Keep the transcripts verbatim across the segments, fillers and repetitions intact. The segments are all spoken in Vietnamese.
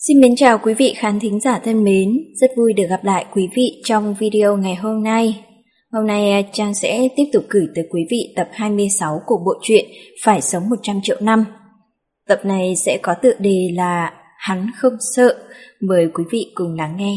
Xin mến chào quý vị khán thính giả thân mến, rất vui được gặp lại quý vị trong video ngày hôm nay. Hôm nay Trang sẽ tiếp tục gửi tới quý vị tập hai mươi sáu của bộ truyện Phải sống một trăm triệu năm. Tập này sẽ có tựa đề là Hắn không sợ, mời quý vị cùng lắng nghe.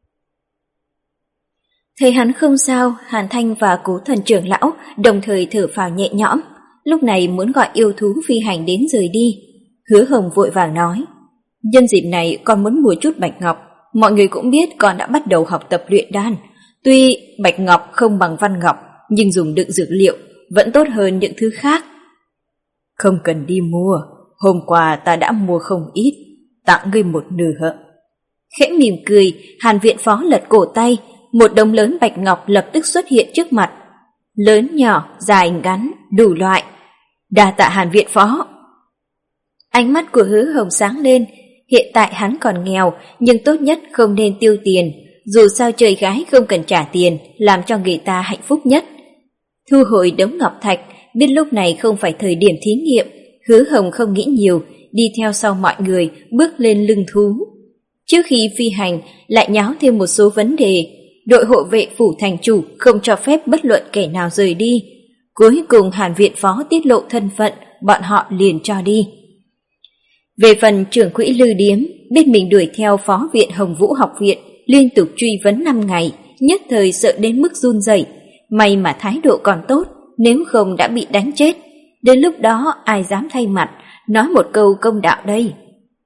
Thấy hắn không sao, Hàn Thanh và Cố Thần trưởng lão đồng thời thở phào nhẹ nhõm, lúc này muốn gọi yêu thú phi hành đến rời đi. Hứa Hồng vội vàng nói: nhân dịp này con muốn mua chút bạch ngọc, mọi người cũng biết con đã bắt đầu học tập luyện đan. Tuy bạch ngọc không bằng văn ngọc, nhưng dùng đựng dược liệu vẫn tốt hơn những thứ khác. Không cần đi mua, hôm qua ta đã mua không ít, tặng ngươi một nửa. Khẽ mỉm cười, Hàn viện phó lật cổ tay, một đống lớn bạch ngọc lập tức xuất hiện trước mặt. Lớn nhỏ, dài ngắn, đủ loại. Đa tạ Hàn viện phó. Ánh mắt của Hứa Hồng sáng lên. Hiện tại hắn còn nghèo, nhưng tốt nhất không nên tiêu tiền, dù sao chơi gái không cần trả tiền, làm cho người ta hạnh phúc nhất. Thu hồi đống ngọc thạch, biết lúc này không phải thời điểm thí nghiệm, Hứa Hồng không nghĩ nhiều, đi theo sau mọi người, bước lên lưng thú. Trước khi phi hành, lại nháo thêm một số vấn đề. Đội hộ vệ phủ thành chủ không cho phép bất luận kẻ nào rời đi. Cuối cùng Hàn viện phó tiết lộ thân phận, bọn họ liền cho đi. Về phần trưởng quỹ Lư Điếm, biết mình đuổi theo phó viện Hồng Vũ học viện, liên tục truy vấn năm ngày, nhất thời sợ đến mức run rẩy. May mà thái độ còn tốt, nếu không đã bị đánh chết. Đến lúc đó ai dám thay mặt, nói một câu công đạo đây.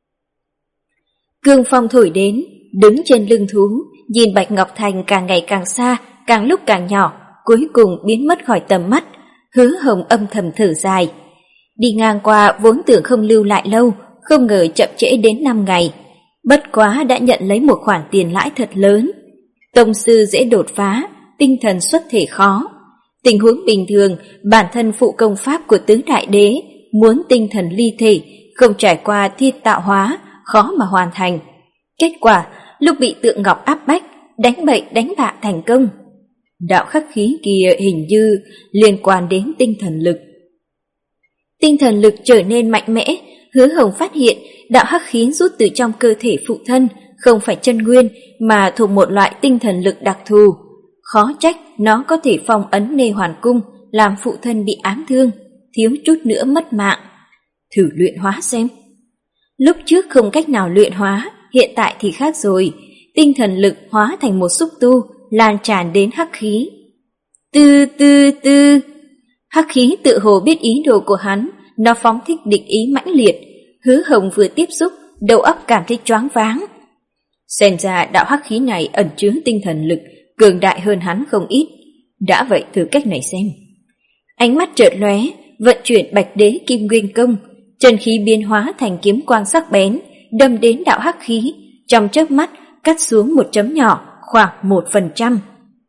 Cương phong thổi đến, đứng trên lưng thú, nhìn Bạch Ngọc Thành càng ngày càng xa, càng lúc càng nhỏ, cuối cùng biến mất khỏi tầm mắt. Hứa Hồng âm thầm thở dài. Đi ngang qua vốn tưởng không lưu lại lâu, không ngờ chậm trễ đến năm ngày. Bất quá đã nhận lấy một khoản tiền lãi thật lớn. Tông sư dễ đột phá, tinh thần xuất thể khó. Tình huống bình thường, bản thân phụ công pháp của tứ đại đế, muốn tinh thần ly thể, không trải qua thiên tạo hóa, khó mà hoàn thành. Kết quả, lúc bị tượng ngọc áp bách, đánh bậy đánh bạ thành công. Đạo khắc khí kia hình như liên quan đến tinh thần lực. Tinh thần lực trở nên mạnh mẽ, Hứa Hồng phát hiện đạo hắc khí rút từ trong cơ thể phụ thân, không phải chân nguyên mà thuộc một loại tinh thần lực đặc thù. Khó trách nó có thể phong ấn Nê Hoàn Cung, làm phụ thân bị ám thương, thiếu chút nữa mất mạng. Thử luyện hóa xem. Lúc trước không cách nào luyện hóa, hiện tại thì khác rồi. Tinh thần lực hóa thành một xúc tu, lan tràn đến hắc khí. Tư tư tư. Hắc khí tự hồ biết ý đồ của hắn, nó phóng thích địch ý mãnh liệt. Hứa Hồng vừa tiếp xúc, đầu óc cảm thấy choáng váng. Xem ra đạo hắc khí này ẩn chứa tinh thần lực, cường đại hơn hắn không ít. Đã vậy thử cách này xem. Ánh mắt chợt lóe, vận chuyển Bạch Đế Kim Nguyên Công, chân khí biến hóa thành kiếm quang sắc bén, đâm đến đạo hắc khí, trong chớp mắt cắt xuống một chấm nhỏ, khoảng một phần trăm.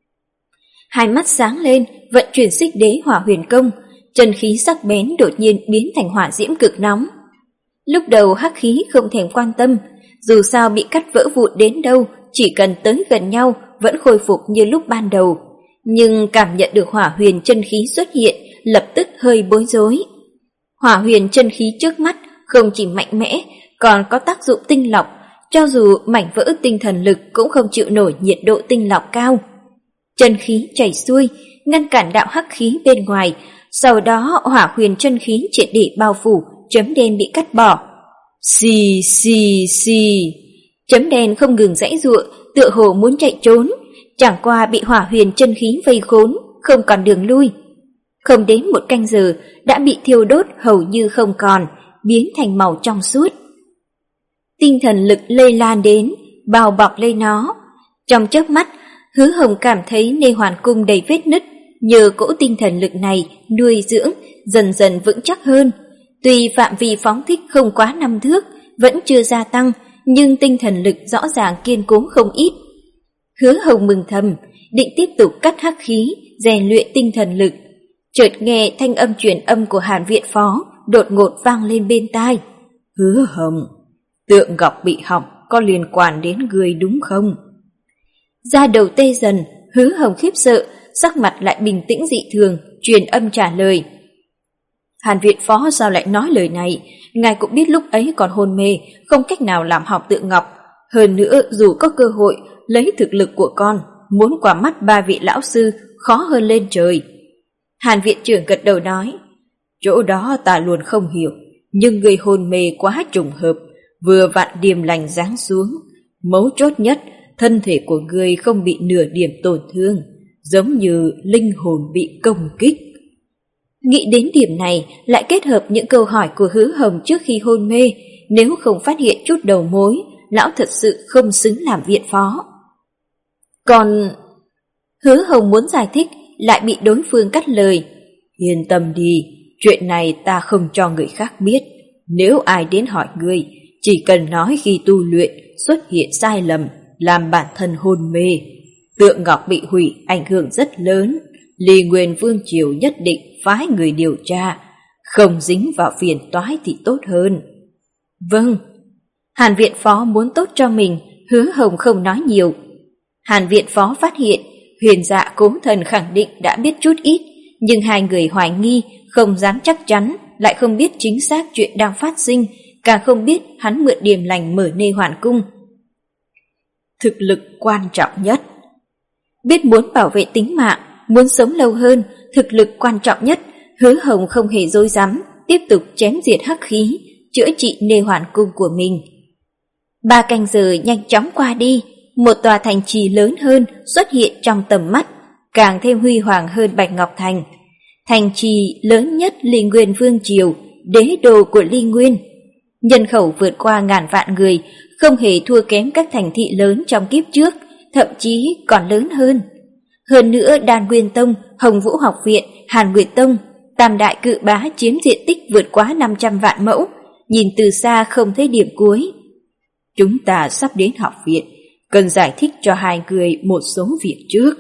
Hai mắt sáng lên, vận chuyển Xích Đế Hỏa Huyền Công, chân khí sắc bén đột nhiên biến thành hỏa diễm cực nóng. Lúc đầu hắc khí không thèm quan tâm, dù sao bị cắt vỡ vụn đến đâu, chỉ cần tới gần nhau vẫn khôi phục như lúc ban đầu. Nhưng cảm nhận được hỏa huyền chân khí xuất hiện, lập tức hơi bối rối. Hỏa huyền chân khí trước mắt không chỉ mạnh mẽ, còn có tác dụng tinh lọc, cho dù mảnh vỡ tinh thần lực cũng không chịu nổi nhiệt độ tinh lọc cao. Chân khí chảy xuôi, ngăn cản đạo hắc khí bên ngoài, sau đó hỏa huyền chân khí triệt để bao phủ, chấm đen bị cắt bỏ. Xì xì xì. Chấm đen không ngừng giãy giụa, tựa hồ muốn chạy trốn, chẳng qua bị hỏa huyền chân khí vây khốn, không còn đường lui. Không đến một canh giờ đã bị thiêu đốt hầu như không còn, biến thành màu trong suốt. Tinh thần lực lây lan đến, bao bọc lấy nó. Trong chớp mắt, Hứa Hồng cảm thấy Nê Hoàn Cung đầy vết nứt, nhờ cỗ tinh thần lực này nuôi dưỡng, dần dần vững chắc hơn. Tuy phạm vi phóng thích không quá năm thước, vẫn chưa gia tăng, nhưng tinh thần lực rõ ràng kiên cố không ít. Hứa Hồng mừng thầm, định tiếp tục cắt hắc khí, rèn luyện tinh thần lực. Chợt nghe thanh âm truyền âm của Hàn viện phó đột ngột vang lên bên tai. Hứa Hồng, tượng ngọc bị hỏng có liên quan đến người đúng không? Da đầu tê dần, Hứa Hồng khiếp sợ, sắc mặt lại bình tĩnh dị thường, truyền âm trả lời. Hàn viện phó sao lại nói lời này? Ngài cũng biết lúc ấy còn hôn mê, không cách nào làm học tự ngọc. Hơn nữa, dù có cơ hội lấy thực lực của con, muốn qua mắt ba vị lão sư khó hơn lên trời. Hàn viện trưởng gật đầu nói, chỗ đó ta luôn không hiểu, nhưng người hôn mê quá trùng hợp, vừa vặn điềm lành giáng xuống. Mấu chốt nhất, thân thể của ngươi không bị nửa điểm tổn thương, giống như linh hồn bị công kích. Nghĩ đến điểm này, lại kết hợp những câu hỏi của Hứa Hồng trước khi hôn mê, nếu không phát hiện chút đầu mối, lão thật sự không xứng làm viện phó. Còn Hứa Hồng muốn giải thích, lại bị đối phương cắt lời. Yên tâm đi, chuyện này ta không cho người khác biết. Nếu ai đến hỏi ngươi, chỉ cần nói khi tu luyện xuất hiện sai lầm, làm bản thân hôn mê. Tượng ngọc bị hủy ảnh hưởng rất lớn, Ly Nguyên Vương Triều nhất định phái người điều tra, không dính vào phiền toái thì tốt hơn. Vâng. Hàn viện phó muốn tốt cho mình, Hứa Hồng không nói nhiều. Hàn viện phó phát hiện Huyền Dạ Cố Thần khẳng định đã biết chút ít, nhưng hai người hoài nghi, không dám chắc chắn, lại không biết chính xác chuyện đang phát sinh, càng không biết hắn mượn điềm lành mở Nê Hoàn Cung. Thực lực quan trọng nhất. Biết muốn bảo vệ tính mạng, muốn sống lâu hơn, thực lực quan trọng nhất, Hứa Hồng không hề dối dám, tiếp tục chém diệt hắc khí, chữa trị Nê Hoàn Cung của mình. Ba canh giờ nhanh chóng qua đi, một tòa thành trì lớn hơn xuất hiện trong tầm mắt, càng thêm huy hoàng hơn Bạch Ngọc Thành. Thành trì lớn nhất Ly Nguyên Vương Triều, đế đô của Ly Nguyên. Nhân khẩu vượt qua ngàn vạn người, không hề thua kém các thành thị lớn trong kiếp trước, thậm chí còn lớn hơn. Hơn nữa Đan Nguyên Tông, Hồng Vũ Học Viện, Hàn Nguyệt Tông, tam đại cự bá chiếm diện tích vượt quá năm trăm vạn mẫu, nhìn từ xa không thấy điểm cuối. Chúng ta sắp đến học viện, cần giải thích cho hai người một số việc trước.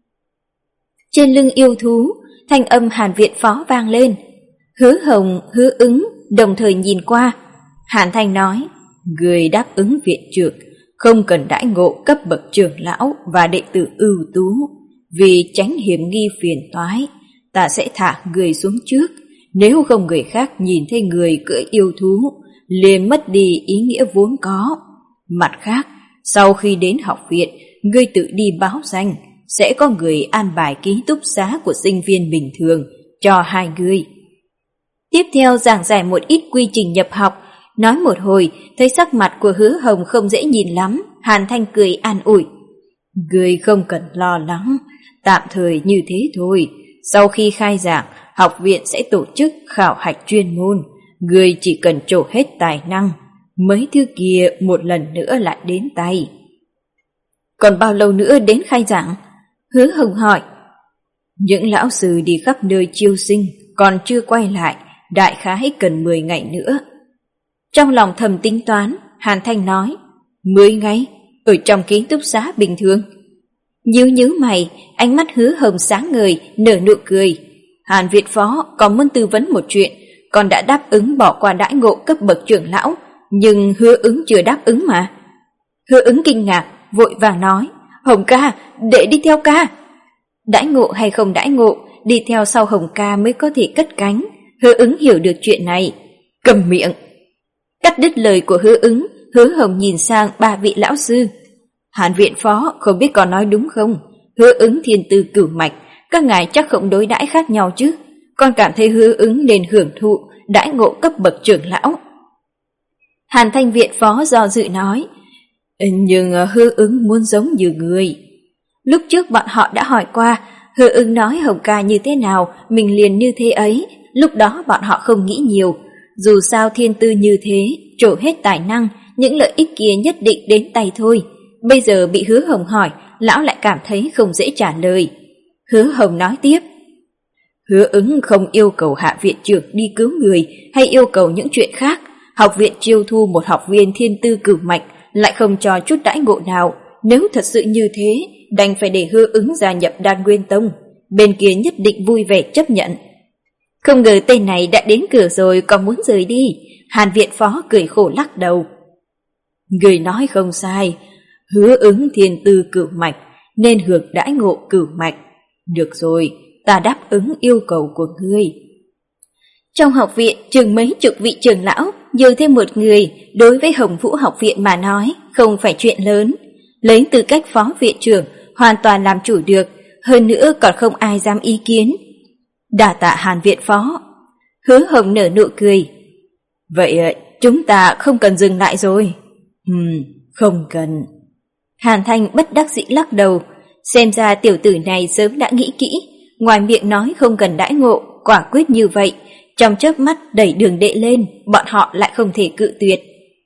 Trên lưng yêu thú, thanh âm Hàn viện phó vang lên. Hứa Hồng, Hứa Ứng đồng thời nhìn qua. Hàn Thanh nói, người đáp ứng viện trưởng, không cần đãi ngộ cấp bậc trưởng lão và đệ tử ưu tú. Vì tránh hiểm nghi phiền toái, ta sẽ thả người xuống trước. Nếu không người khác nhìn thấy người cưỡi yêu thú, liền mất đi ý nghĩa vốn có. Mặt khác, sau khi đến học viện, ngươi tự đi báo danh, sẽ có người an bài ký túc xá của sinh viên bình thường cho hai người. Tiếp theo giảng giải một ít quy trình nhập học, nói một hồi, thấy sắc mặt của Hứa Hồng không dễ nhìn lắm, Hàn Thanh cười an ủi. Ngươi không cần lo lắng, tạm thời như thế thôi. Sau khi khai giảng, học viện sẽ tổ chức khảo hạch chuyên môn, ngươi chỉ cần trổ hết tài năng, mấy thứ kia một lần nữa lại đến tay. Còn bao lâu nữa đến khai giảng? Hứa Hồng hỏi. Những lão sư đi khắp nơi chiêu sinh, còn chưa quay lại, đại khái cần mười ngày nữa. Trong lòng thầm tính toán, Hàn Thanh nói, mười ngày? Ở trong ký túc xá bình thường? Nhíu nhíu mày, ánh mắt Hứa Hồng sáng ngời, nở nụ cười. Hàn viện phó còn muốn tư vấn một chuyện, còn đã đáp ứng bỏ qua đãi ngộ cấp bậc trưởng lão, nhưng Hứa Ứng chưa đáp ứng mà. Hứa Ứng kinh ngạc, vội vàng nói, Hồng ca, để đi theo ca. Đãi ngộ hay không đãi ngộ, đi theo sau Hồng ca mới có thể cất cánh. Hứa Ứng hiểu được chuyện này. Cầm miệng. Cắt đứt lời của Hứa Ứng, Hứa Hồng nhìn sang ba vị lão sư. Hàn viện phó không biết có nói đúng không? Hứa Ứng thiên tư cửu mạch, các ngài chắc không đối đãi khác nhau chứ. Con cảm thấy Hứa Ứng nên hưởng thụ đãi ngộ cấp bậc trưởng lão. Hàn Thanh viện phó do dự nói, nhưng Hứa Ứng muốn giống như người. Lúc trước bọn họ đã hỏi qua, Hứa Ứng nói Hồng ca như thế nào, mình liền như thế ấy. Lúc đó bọn họ không nghĩ nhiều. Dù sao thiên tư như thế, trổ hết tài năng, những lợi ích kia nhất định đến tay thôi. Bây giờ bị Hứa Hồng hỏi, lão lại cảm thấy không dễ trả lời. Hứa Hồng nói tiếp, Hứa Ứng không yêu cầu hạ viện trưởng đi cứu người hay yêu cầu những chuyện khác. Học viện chiêu thu một học viên thiên tư cửu mạch, lại không cho chút đãi ngộ nào. Nếu thật sự như thế, đành phải để Hứa Ứng gia nhập Đan Nguyên Tông. Bên kia nhất định vui vẻ chấp nhận. Không ngờ tên này đã đến cửa rồi còn muốn rời đi. Hàn viện phó cười khổ lắc đầu. Người nói không sai, Hứa Ứng thiên tư cửu mạch nên hưởng đãi ngộ cửu mạch. Được rồi, ta đáp ứng yêu cầu của ngươi. Trong học viện chừng mấy chục vị trưởng lão, nhiều thêm một người đối với Hồng Vũ học viện mà nói không phải chuyện lớn. Lấy tư cách phó viện trưởng hoàn toàn làm chủ được, hơn nữa còn không ai dám ý kiến. Đa tạ Hàn viện phó. Hứa Hồng nở nụ cười. Vậy chúng ta không cần dừng lại rồi. Ừm, không cần. Hàn Thanh bất đắc dĩ lắc đầu. Xem ra tiểu tử này sớm đã nghĩ kỹ, ngoài miệng nói không cần đãi ngộ, quả quyết như vậy, trong chớp mắt đẩy đường đệ lên, bọn họ lại không thể cự tuyệt.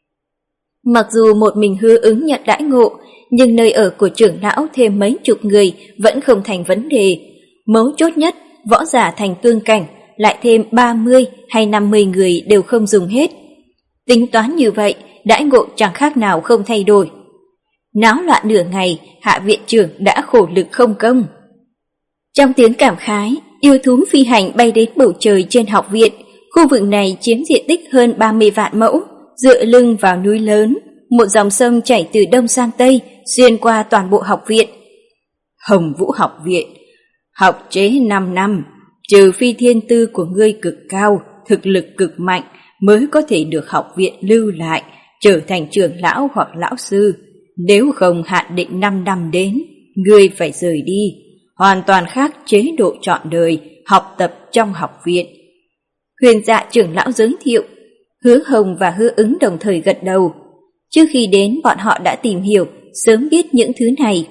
Mặc dù một mình Hứa Ứng nhận đãi ngộ, nhưng nơi ở của trưởng lão thêm mấy chục người vẫn không thành vấn đề. Mấu chốt nhất, võ giả thành tương cảnh, lại thêm ba mươi hay năm mươi người đều không dùng hết. Tính toán như vậy, đãi ngộ chẳng khác nào không thay đổi. Náo loạn nửa ngày, hạ viện trưởng đã khổ lực không công. Trong tiếng cảm khái, yêu thú phi hành bay đến bầu trời trên học viện. Khu vực này chiếm diện tích hơn ba mươi vạn mẫu, dựa lưng vào núi lớn. Một dòng sông chảy từ đông sang tây, xuyên qua toàn bộ học viện. Hồng Vũ học viện, học chế năm năm, trừ phi thiên tư của ngươi cực cao, thực lực cực mạnh, mới có thể được học viện lưu lại, trở thành trưởng lão hoặc lão sư. Nếu không hạn định năm năm đến, ngươi phải rời đi, hoàn toàn khác chế độ trọn đời, học tập trong học viện. Huyền Dạ trưởng lão giới thiệu, Hứa Hồng và Hứa Ứng đồng thời gật đầu. Trước khi đến bọn họ đã tìm hiểu, sớm biết những thứ này.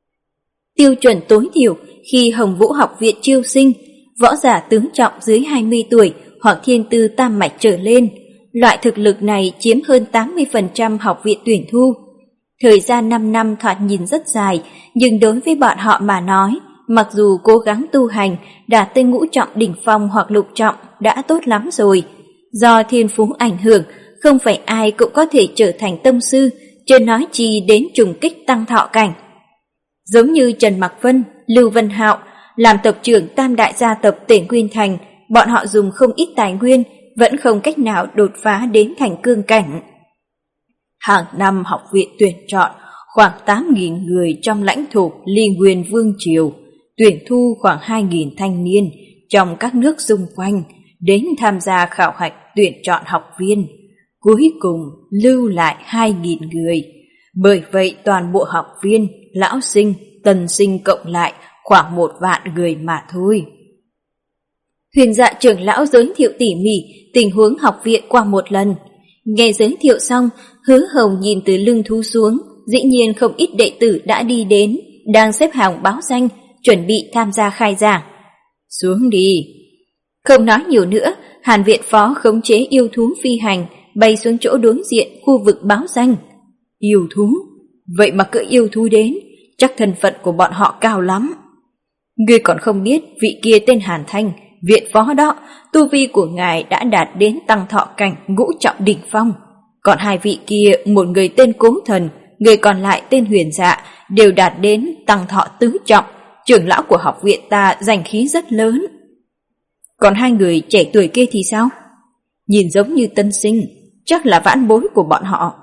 Tiêu chuẩn tối thiểu khi Hồng Vũ học viện chiêu sinh, võ giả tướng trọng dưới hai mươi tuổi hoặc thiên tư tam mạch trở lên. Loại thực lực này chiếm hơn tám mươi phần trăm học viện tuyển thu. Thời gian năm năm thoạt nhìn rất dài, nhưng đối với bọn họ mà nói, mặc dù cố gắng tu hành, đạt tới ngũ trọng đỉnh phong hoặc lục trọng đã tốt lắm rồi. Do thiên phú ảnh hưởng, không phải ai cũng có thể trở thành tông sư, chưa nói chi đến trùng kích tăng thọ cảnh. Giống như Trần Mặc Vân, Lưu Vân Hạo, làm tộc trưởng tam đại gia tộc Tể Nguyên Thành, bọn họ dùng không ít tài nguyên, vẫn không cách nào đột phá đến thành cương cảnh. Hàng năm học viện tuyển chọn khoảng tám nghìn người trong lãnh thổ Ly Nguyên Vương Triều, tuyển thu khoảng hai nghìn thanh niên trong các nước xung quanh đến tham gia khảo hạch tuyển chọn học viên. Cuối cùng lưu lại hai nghìn người. Bởi vậy toàn bộ học viên, lão sinh, tân sinh cộng lại khoảng một vạn người mà thôi. Huyền Dạ trưởng lão giới thiệu tỉ mỉ tình huống học viện qua một lần. Nghe giới thiệu xong, Hứa Hồng nhìn từ lưng thú xuống, dĩ nhiên không ít đệ tử đã đi đến, đang xếp hàng báo danh, chuẩn bị tham gia khai giảng. Xuống đi. Không nói nhiều nữa, Hàn viện phó khống chế yêu thú phi hành, bay xuống chỗ đối diện khu vực báo danh. Yêu thú? Vậy mà cưỡi yêu thú đến, chắc thân phận của bọn họ cao lắm. Ngươi còn không biết vị kia tên Hàn Thanh, viện phó đó, tu vi của ngài đã đạt đến tăng thọ cảnh ngũ trọng đỉnh phong. Còn hai vị kia, một người tên Cố Thần, người còn lại tên Huyền Dạ, đều đạt đến tăng thọ tứ trọng. Trưởng lão của học viện ta danh khí rất lớn. Còn hai người trẻ tuổi kia thì sao? Nhìn giống như tân sinh, chắc là vãn bối của bọn họ.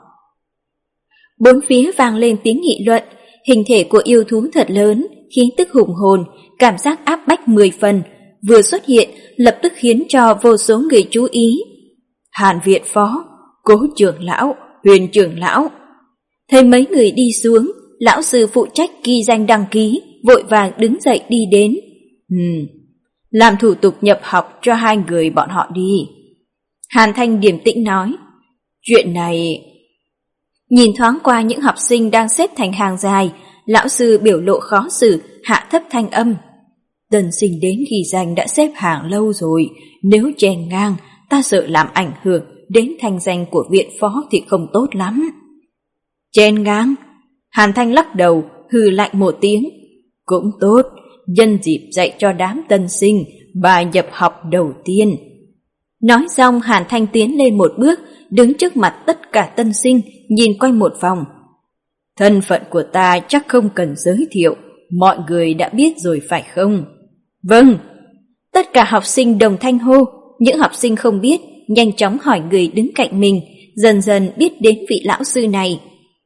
Bốn phía vang lên tiếng nghị luận. Hình thể của yêu thú thật lớn, khí tức hùng hồn, cảm giác áp bách mười phần, vừa xuất hiện lập tức khiến cho vô số người chú ý. Hàn viện phó, Cố trưởng lão, Huyền trưởng lão. Thấy mấy người đi xuống, lão sư phụ trách ghi danh đăng ký, vội vàng đứng dậy đi đến. Ừm, làm thủ tục nhập học cho hai người bọn họ đi. Hàn Thanh điềm tĩnh nói. Chuyện này... Nhìn thoáng qua những học sinh đang xếp thành hàng dài, lão sư biểu lộ khó xử, hạ thấp thanh âm. Tân sinh đến ghi danh đã xếp hàng lâu rồi, nếu chen ngang, ta sợ làm ảnh hưởng đến thanh danh của viện phó thì không tốt lắm. Chen ngang? Hàn Thanh lắc đầu, hừ lạnh một tiếng. Cũng tốt, nhân dịp dạy cho đám tân sinh bài nhập học đầu tiên. Nói xong Hàn Thanh tiến lên một bước, đứng trước mặt tất cả tân sinh, nhìn quanh một vòng. Thân phận của ta chắc không cần giới thiệu, mọi người đã biết rồi phải không? Vâng. Tất cả học sinh đồng thanh hô, những học sinh không biết, nhanh chóng hỏi người đứng cạnh mình, dần dần biết đến vị lão sư này.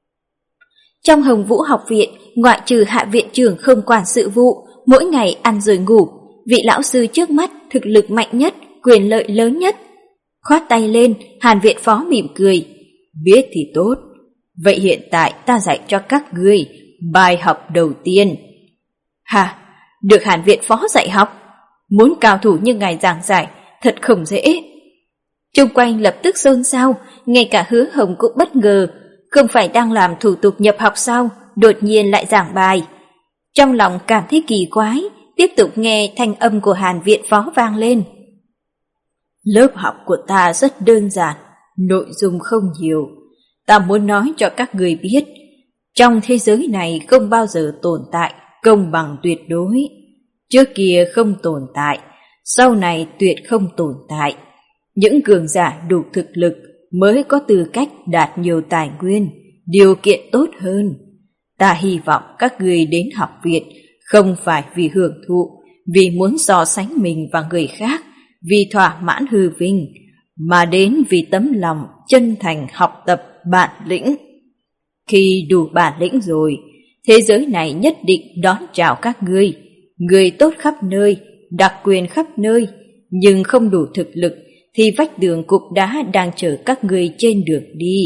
Trong Hồng Vũ học viện, ngoại trừ hạ viện trưởng không quản sự vụ, mỗi ngày ăn rồi ngủ, vị lão sư trước mắt thực lực mạnh nhất, quyền lợi lớn nhất. Khoát tay lên, Hàn viện phó mỉm cười. Biết thì tốt, vậy hiện tại ta dạy cho các ngươi bài học đầu tiên. Hả? Được Hàn viện phó dạy học? Muốn cao thủ như ngài giảng giải thật không dễ. Chung quanh lập tức xôn xao, ngay cả Hứa Hồng cũng bất ngờ. Không phải đang làm thủ tục nhập học sao, đột nhiên lại giảng bài. Trong lòng cảm thấy kỳ quái, tiếp tục nghe thanh âm của Hàn viện phó vang lên. Lớp học của ta rất đơn giản, nội dung không nhiều. Ta muốn nói cho các người biết, trong thế giới này không bao giờ tồn tại công bằng tuyệt đối. Trước kia không tồn tại, sau này tuyệt không tồn tại. Những cường giả đủ thực lực mới có tư cách đạt nhiều tài nguyên, điều kiện tốt hơn. Ta hy vọng các người đến học viện không phải vì hưởng thụ, vì muốn so sánh mình và người khác, vì thỏa mãn hư vinh, mà đến vì tấm lòng chân thành học tập bản lĩnh. Khi đủ bản lĩnh rồi, thế giới này nhất định đón chào các ngươi, người tốt khắp nơi, đặc quyền khắp nơi, nhưng không đủ thực lực thì vách tường cục đá đang chờ các ngươi trên đường đi.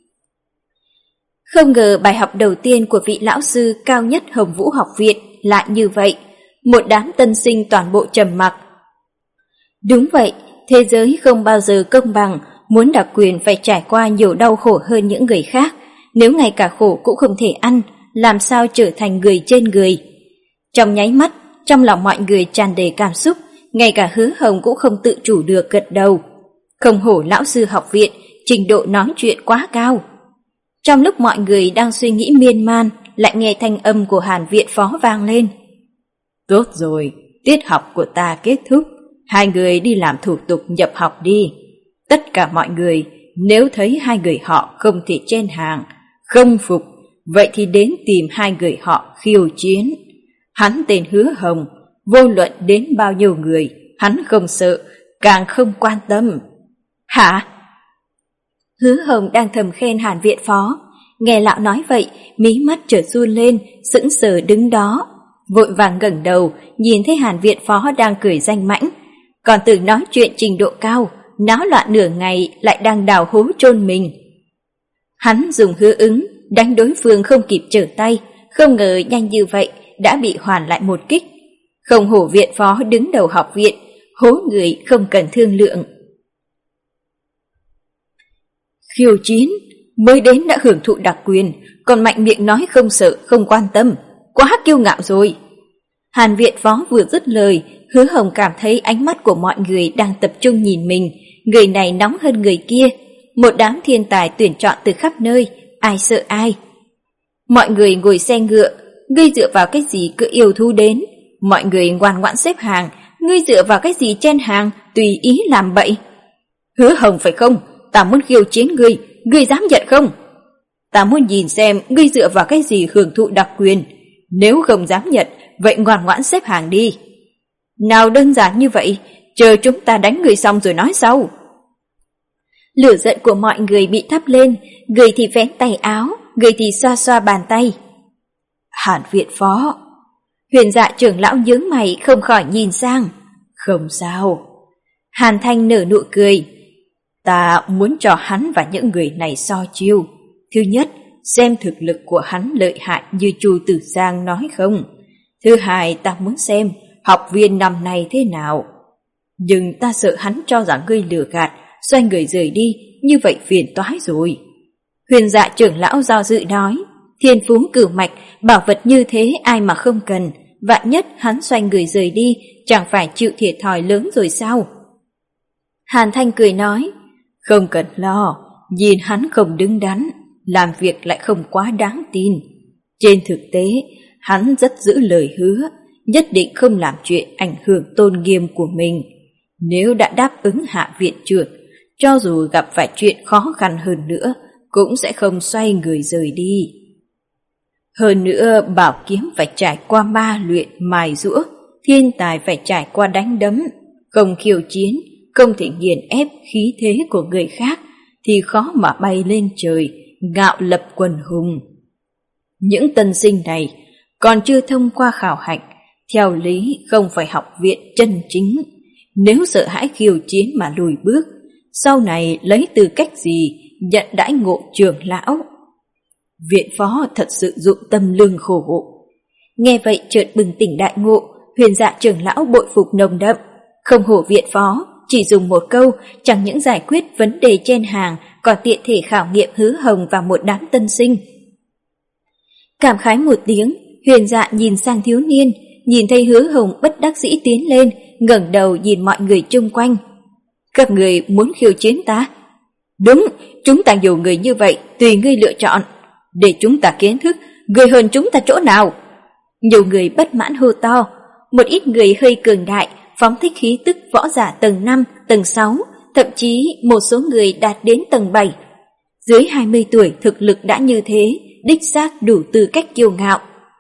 Không ngờ bài học đầu tiên của vị lão sư cao nhất Hồng Vũ học viện lại như vậy, một đám tân sinh toàn bộ trầm mặc. Đúng vậy, thế giới không bao giờ công bằng, muốn đặc quyền phải trải qua nhiều đau khổ hơn những người khác, nếu ngay cả khổ cũng không thể ăn, làm sao trở thành người trên người. Trong nháy mắt, trong lòng mọi người tràn đầy cảm xúc, ngay cả Hứa Hồng cũng không tự chủ được gật đầu. Không hổ lão sư học viện, trình độ nói chuyện quá cao. Trong lúc mọi người đang suy nghĩ miên man, lại nghe thanh âm của Hàn viện phó vang lên. Tốt rồi, tiết học của ta kết thúc, hai người đi làm thủ tục nhập học đi. Tất cả mọi người, nếu thấy hai người họ không thể chen hàng, không phục, vậy thì đến tìm hai người họ khiêu chiến. Hắn tên Hứa Hồng, vô luận đến bao nhiêu người, hắn không sợ, càng không quan tâm. Hả? Hứa Hồng đang thầm khen Hàn viện phó, nghe lão nói vậy, mí mắt chợt run lên, sững sờ đứng đó, vội vàng ngẩng đầu, nhìn thấy Hàn viện phó đang cười danh mãnh, còn tưởng nói chuyện trình độ cao, náo loạn nửa ngày lại đang đào hố chôn mình. Hắn dùng hứa ứng đánh đối phương không kịp trở tay, không ngờ nhanh như vậy đã bị hoàn lại một kích. Không hổ viện phó đứng đầu học viện, hố người không cần thương lượng. Khiêu chiến, mới đến đã hưởng thụ đặc quyền, còn mạnh miệng nói không sợ, không quan tâm, quá kiêu ngạo rồi. Hàn viện phó vừa dứt lời, Hứa Hồng cảm thấy ánh mắt của mọi người đang tập trung nhìn mình, người này nóng hơn người kia, một đám thiên tài tuyển chọn từ khắp nơi, ai sợ ai. Mọi người ngồi xe ngựa, ngươi dựa vào cái gì cứ yêu thú đến, mọi người ngoan ngoãn xếp hàng, ngươi dựa vào cái gì chen hàng, tùy ý làm bậy. Hứa Hồng phải không? Ta muốn khiêu chiến ngươi, ngươi dám nhận không? Ta muốn nhìn xem ngươi dựa vào cái gì hưởng thụ đặc quyền, nếu không dám nhận, vậy ngoan ngoãn xếp hàng đi. Nào đơn giản như vậy, chờ chúng ta đánh người xong rồi nói sau. Lửa giận của mọi người bị thắp lên, người thì vén tay áo, người thì xoa xoa bàn tay. Hàn viện phó. Huyền Dạ trưởng lão nhướng mày không khỏi nhìn sang. Không sao. Hàn Thanh nở nụ cười. Ta muốn cho hắn và những người này so chiêu. Thứ nhất, xem thực lực của hắn lợi hại như Chu Tử Giang nói không. Thứ hai, ta muốn xem học viên năm nay thế nào. Nhưng ta sợ hắn cho rằng ngươi lừa gạt, xoay người rời đi, như vậy phiền toái rồi. Huyền Dạ trưởng lão do dự nói, thiên phú cửu mạch, bảo vật như thế ai mà không cần, vạn nhất hắn xoay người rời đi, chẳng phải chịu thiệt thòi lớn rồi sao? Hàn Thanh cười nói, không cần lo, nhìn hắn không đứng đắn, làm việc lại không quá đáng tin. Trên thực tế, hắn rất giữ lời hứa, nhất định không làm chuyện ảnh hưởng tôn nghiêm của mình. Nếu đã đáp ứng hạ viện trưởng, cho dù gặp phải chuyện khó khăn hơn nữa, cũng sẽ không xoay người rời đi. Hơn nữa, bảo kiếm phải trải qua ma luyện, mài giũa, thiên tài phải trải qua đánh đấm, không khiêu chiến, không thể nghiền ép khí thế của người khác, thì khó mà bay lên trời, ngạo lập quần hùng. Những tân sinh này còn chưa thông qua khảo hạch, theo lý không phải học viện chân chính, nếu sợ hãi khiêu chiến mà lùi bước, sau này lấy tư cách gì nhận đãi ngộ trưởng lão? Viện phó thật sự dụng tâm lương khổ. Nghe vậy chợt bừng tỉnh đại ngộ, Huyền Dạ trưởng lão bội phục nồng đậm. Không hổ viện phó, chỉ dùng một câu chẳng những giải quyết vấn đề trên hàng, còn tiện thể khảo nghiệm Hứa Hồng và một đám tân sinh. Cảm khái một tiếng, Huyền Dạ nhìn sang thiếu niên, nhìn thấy Hứa Hồng bất đắc dĩ tiến lên, ngẩng đầu nhìn mọi người chung quanh. Các người muốn khiêu chiến ta? Đúng, chúng ta nhiều người như vậy, tùy ngươi lựa chọn. Để chúng ta kiến thức, người hơn chúng ta chỗ nào? Nhiều người bất mãn hô to, một ít người hơi cường đại, phóng thích khí tức võ giả tầng năm, tầng sáu, thậm chí một số người đạt đến tầng bảy. Dưới hai mươi tuổi thực lực đã như thế, đích xác đủ tư cách kiêu ngạo.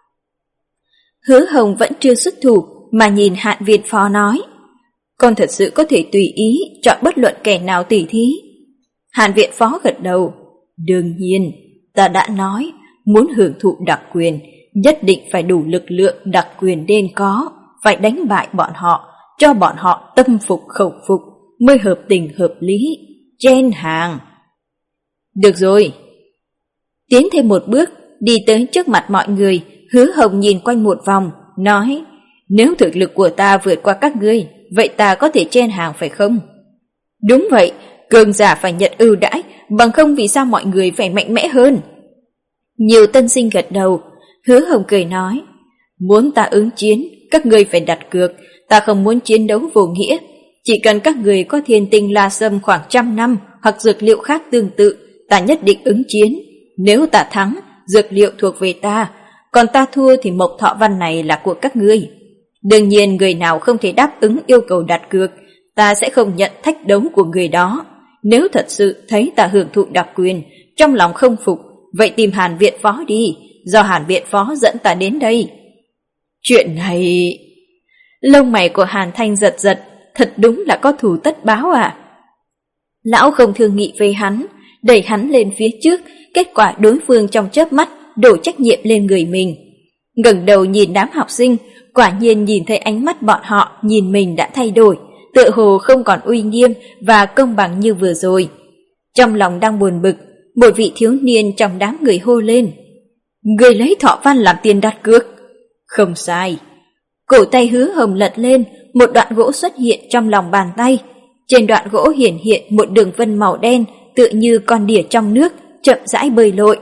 Hứa Hồng vẫn chưa xuất thủ mà nhìn Hạn Viện phó nói, con thật sự có thể tùy ý chọn bất luận kẻ nào tỉ thí. Hạn Viện phó gật đầu, đương nhiên, ta đã nói, muốn hưởng thụ đặc quyền, nhất định phải đủ lực lượng đặc quyền nên có, phải đánh bại bọn họ, cho bọn họ tâm phục khẩu phục, mới hợp tình hợp lý, chen hàng. Được rồi. Tiến thêm một bước, đi tới trước mặt mọi người, Hứa Hồng nhìn quanh một vòng, nói, nếu thực lực của ta vượt qua các ngươi, vậy ta có thể chen hàng phải không? Đúng vậy, cường giả phải nhận ưu đãi, bằng không vì sao mọi người phải mạnh mẽ hơn? Nhiều tân sinh gật đầu. Hứa Hồng cười nói, muốn ta ứng chiến, các ngươi phải đặt cược, ta không muốn chiến đấu vô nghĩa. Chỉ cần các người có thiên tinh la sâm khoảng trăm năm hoặc dược liệu khác tương tự, ta nhất định ứng chiến. Nếu ta thắng, dược liệu thuộc về ta, còn ta thua thì mộc thọ văn này là của các ngươi. Đương nhiên người nào không thể đáp ứng yêu cầu đặt cược, ta sẽ không nhận thách đấu của người đó. Nếu thật sự thấy ta hưởng thụ đặc quyền, trong lòng không phục, vậy tìm Hàn Viện phó đi, do Hàn Viện phó dẫn ta đến đây. Chuyện này... Lông mày của Hàn Thanh giật giật, thật đúng là có thù tất báo à. Lão không thương nghị với hắn, đẩy hắn lên phía trước, kết quả đối phương trong chớp mắt đổ trách nhiệm lên người mình. Ngẩng đầu nhìn đám học sinh, quả nhiên nhìn thấy ánh mắt bọn họ nhìn mình đã thay đổi, tựa hồ không còn uy nghiêm và công bằng như vừa rồi. Trong lòng đang buồn bực, một vị thiếu niên trong đám người hô lên, người lấy thọ văn làm tiền đặt cược. Không sai. Cổ tay Hứa Hồng lật lên, một đoạn gỗ xuất hiện trong lòng bàn tay. Trên đoạn gỗ hiển hiện một đường vân màu đen, tựa như con đỉa trong nước, chậm rãi bơi lội.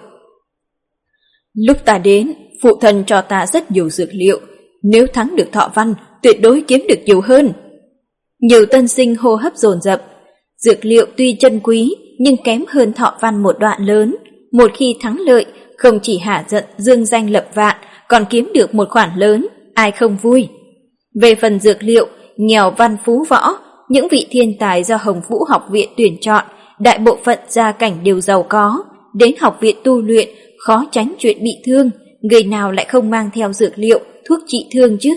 Lúc ta đến, phụ thân cho ta rất nhiều dược liệu, nếu thắng được thọ văn, tuyệt đối kiếm được nhiều hơn. Nhiều tân sinh hô hấp dồn dập. Dược liệu tuy chân quý, nhưng kém hơn thọ văn một đoạn lớn. Một khi thắng lợi, không chỉ hả giận dương danh lập vạn, còn kiếm được một khoản lớn, ai không vui. Về phần dược liệu, nghèo văn phú võ, những vị thiên tài do Hồng Vũ học viện tuyển chọn, đại bộ phận gia cảnh đều giàu có, đến học viện tu luyện, khó tránh chuyện bị thương, người nào lại không mang theo dược liệu, thuốc trị thương chứ.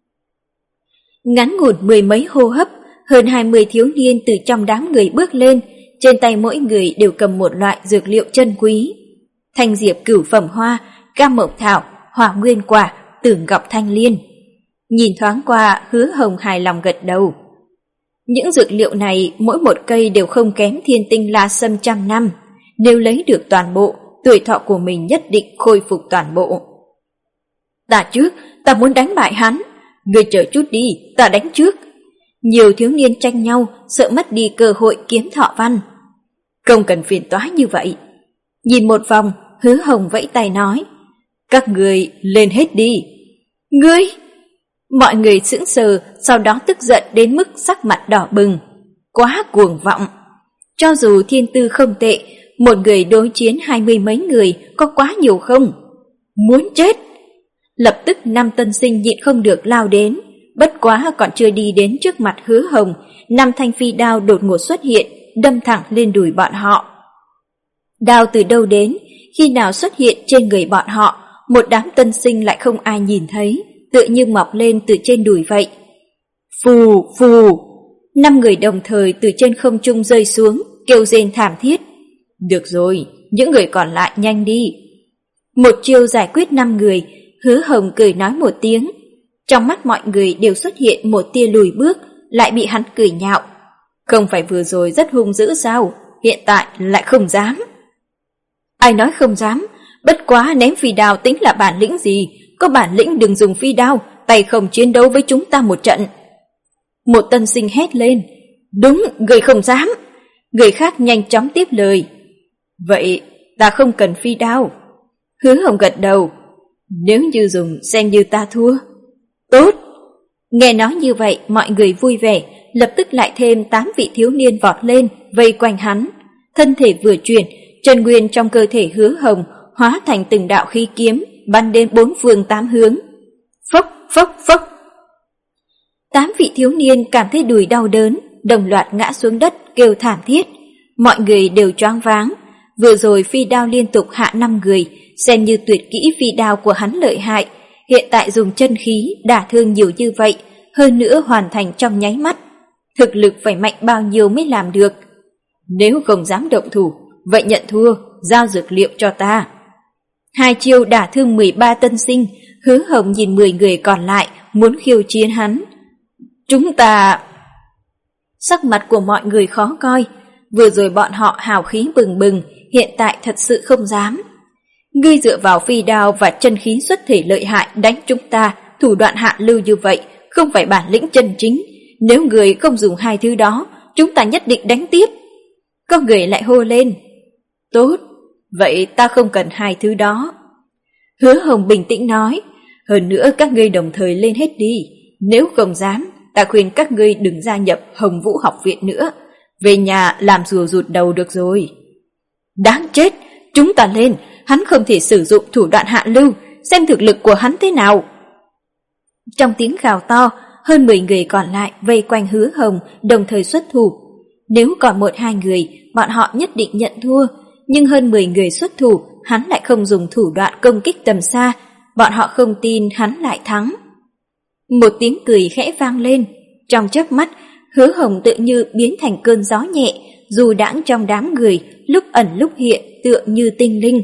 Ngắn ngủn mười mấy hô hấp, hơn hai mươi thiếu niên từ trong đám người bước lên, trên tay mỗi người đều cầm một loại dược liệu chân quý. Thanh diệp cửu phẩm hoa, cam mộc thảo, hỏa nguyên quả, tử ngọc thanh liên. Nhìn thoáng qua, Hứa Hồng hài lòng gật đầu. Những dược liệu này mỗi một cây đều không kém thiên tinh la sâm trăm năm. Nếu lấy được toàn bộ, tuổi thọ của mình nhất định khôi phục toàn bộ. Ta trước, ta muốn đánh bại hắn. Ngươi chờ chút đi, ta đánh trước. Nhiều thiếu niên tranh nhau, sợ mất đi cơ hội kiếm thọ văn. Không cần phiền toái như vậy. Nhìn một vòng, Hứa Hồng vẫy tay nói, các người lên hết đi. Ngươi! Mọi người sững sờ, sau đó tức giận đến mức sắc mặt đỏ bừng. Quá cuồng vọng. Cho dù thiên tư không tệ, một người đối chiến hai mươi mấy người có quá nhiều không? Muốn chết! Lập tức năm tân sinh nhịn không được lao đến. Bất quá còn chưa đi đến trước mặt Hứa Hồng, năm thanh phi đao đột ngột xuất hiện, đâm thẳng lên đùi bọn họ. Đao từ đâu đến, khi nào xuất hiện trên người bọn họ, một đám tân sinh lại không ai nhìn thấy, tự như mọc lên từ trên đùi vậy. Phù, phù! Năm người đồng thời từ trên không trung rơi xuống, kêu rên thảm thiết. Được rồi, những người còn lại nhanh đi. Một chiêu giải quyết năm người, Hứa Hồng cười nói một tiếng. Trong mắt mọi người đều xuất hiện một tia lùi bước, lại bị hắn cười nhạo. Không phải vừa rồi rất hung dữ sao, hiện tại lại không dám. Ai nói không dám, bất quá ném phi đao tính là bản lĩnh gì, có bản lĩnh đừng dùng phi đao, tay không chiến đấu với chúng ta một trận. Một tân sinh hét lên, đúng, người không dám. Người khác nhanh chóng tiếp lời, vậy ta không cần phi đao. Hứa Hồng gật đầu, nếu như dùng xem như ta thua. Tốt. Nghe nói như vậy mọi người vui vẻ, lập tức lại thêm tám vị thiếu niên vọt lên vây quanh hắn. Thân thể vừa chuyển, chân nguyên trong cơ thể Hứa Hồng hóa thành từng đạo khí kiếm bắn đến bốn phương tám hướng. Phốc phốc phốc. Tám vị thiếu niên cảm thấy đùi đau đớn, đồng loạt ngã xuống đất kêu thảm thiết. Mọi người đều choáng váng. Vừa rồi phi đao liên tục hạ năm người, xem như tuyệt kỹ phi đao của hắn lợi hại. Hiện tại dùng chân khí đả thương nhiều như vậy, hơn nữa hoàn thành trong nháy mắt. Thực lực phải mạnh bao nhiêu mới làm được. Nếu không dám động thủ, vậy nhận thua, giao dược liệu cho ta. Hai chiêu đả thương mười ba tân sinh, Hứa Hồng nhìn mười người còn lại muốn khiêu chiến hắn. Chúng ta... Sắc mặt của mọi người khó coi, vừa rồi bọn họ hào khí bừng bừng, hiện tại thật sự không dám. Ngươi dựa vào phi đao và chân khí xuất thể lợi hại đánh chúng ta, thủ đoạn hạ lưu như vậy, không phải bản lĩnh chân chính. Nếu người không dùng hai thứ đó, chúng ta nhất định đánh tiếp. Có người lại hô lên, tốt, vậy ta không cần hai thứ đó. Hứa Hồng bình tĩnh nói, hơn nữa các ngươi đồng thời lên hết đi. Nếu không dám, ta khuyên các ngươi đừng gia nhập Hồng Vũ học viện nữa. Về nhà làm rùa rụt đầu được rồi. Đáng chết, chúng ta lên, hắn không thể sử dụng thủ đoạn hạ lưu, xem thực lực của hắn thế nào. Trong tiếng gào to, hơn mười người còn lại vây quanh Hứa Hồng đồng thời xuất thủ. Nếu còn một hai người, bọn họ nhất định nhận thua, nhưng hơn mười người xuất thủ, hắn lại không dùng thủ đoạn công kích tầm xa, bọn họ không tin hắn lại thắng. Một tiếng cười khẽ vang lên, trong chớp mắt, Hứa Hồng tự như biến thành cơn gió nhẹ, dù đãng trong đám người, lúc ẩn lúc hiện tựa như tinh linh.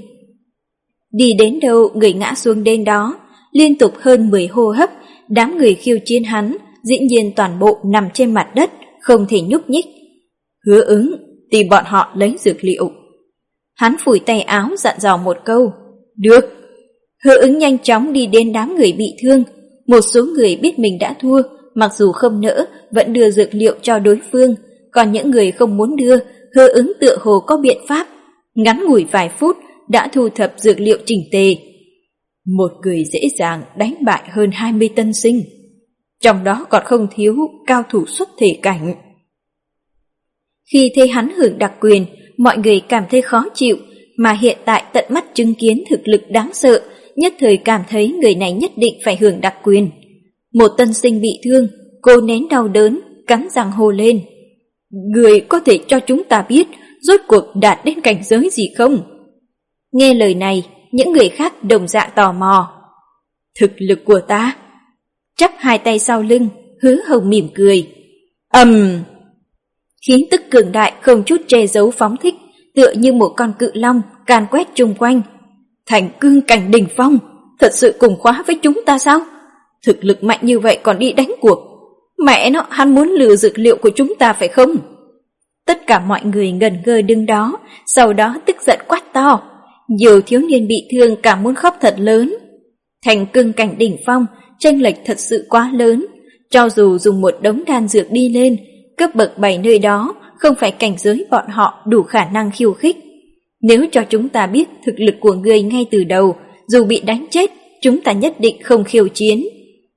Đi đến đâu người ngã xuống đến đó, liên tục hơn mười hô hấp, đám người khiêu chiến hắn, dĩ nhiên toàn bộ nằm trên mặt đất, không thể nhúc nhích. Hứa Ứng, tìm bọn họ lấy dược liệu. Hắn phủi tay áo dặn dò một câu, được. Hứa Ứng nhanh chóng đi đến đám người bị thương, một số người biết mình đã thua, mặc dù không nỡ, vẫn đưa dược liệu cho đối phương, còn những người không muốn đưa, Hứa Ứng tựa hồ có biện pháp. Ngắn ngủi vài phút, đã thu thập dược liệu chỉnh tề. Một người dễ dàng đánh bại hơn hai mươi tân sinh, trong đó còn không thiếu cao thủ xuất thể cảnh. Khi thấy hắn hưởng đặc quyền, mọi người cảm thấy khó chịu, mà hiện tại tận mắt chứng kiến thực lực đáng sợ, nhất thời cảm thấy người này nhất định phải hưởng đặc quyền. Một tân sinh bị thương, cô nén đau đớn, cắn răng hô lên. Người có thể cho chúng ta biết rốt cuộc đạt đến cảnh giới gì không? Nghe lời này, những người khác đồng dạng tò mò. Thực lực của ta. Chắp hai tay sau lưng, Hứa Hồng mỉm cười. Ầm! Um. Khí tức cường đại không chút che giấu phóng thích, tựa như một con cự long càn quét chung quanh. Thành cương cảnh đỉnh phong, thật sự cùng khóa với chúng ta sao? Thực lực mạnh như vậy còn đi đánh cuộc. Mẹ nó, hắn muốn lừa dược liệu của chúng ta phải không? Tất cả mọi người ngần ngơ đứng đó, sau đó tức giận quát to. Nhiều thiếu niên bị thương cả muốn khóc thật lớn. Thành cương cảnh đỉnh phong, chênh lệch thật sự quá lớn. Cho dù dùng một đống đan dược đi lên, cấp bậc bảy nơi đó không phải cảnh giới bọn họ đủ khả năng khiêu khích. Nếu cho chúng ta biết thực lực của người ngay từ đầu, dù bị đánh chết, chúng ta nhất định không khiêu chiến.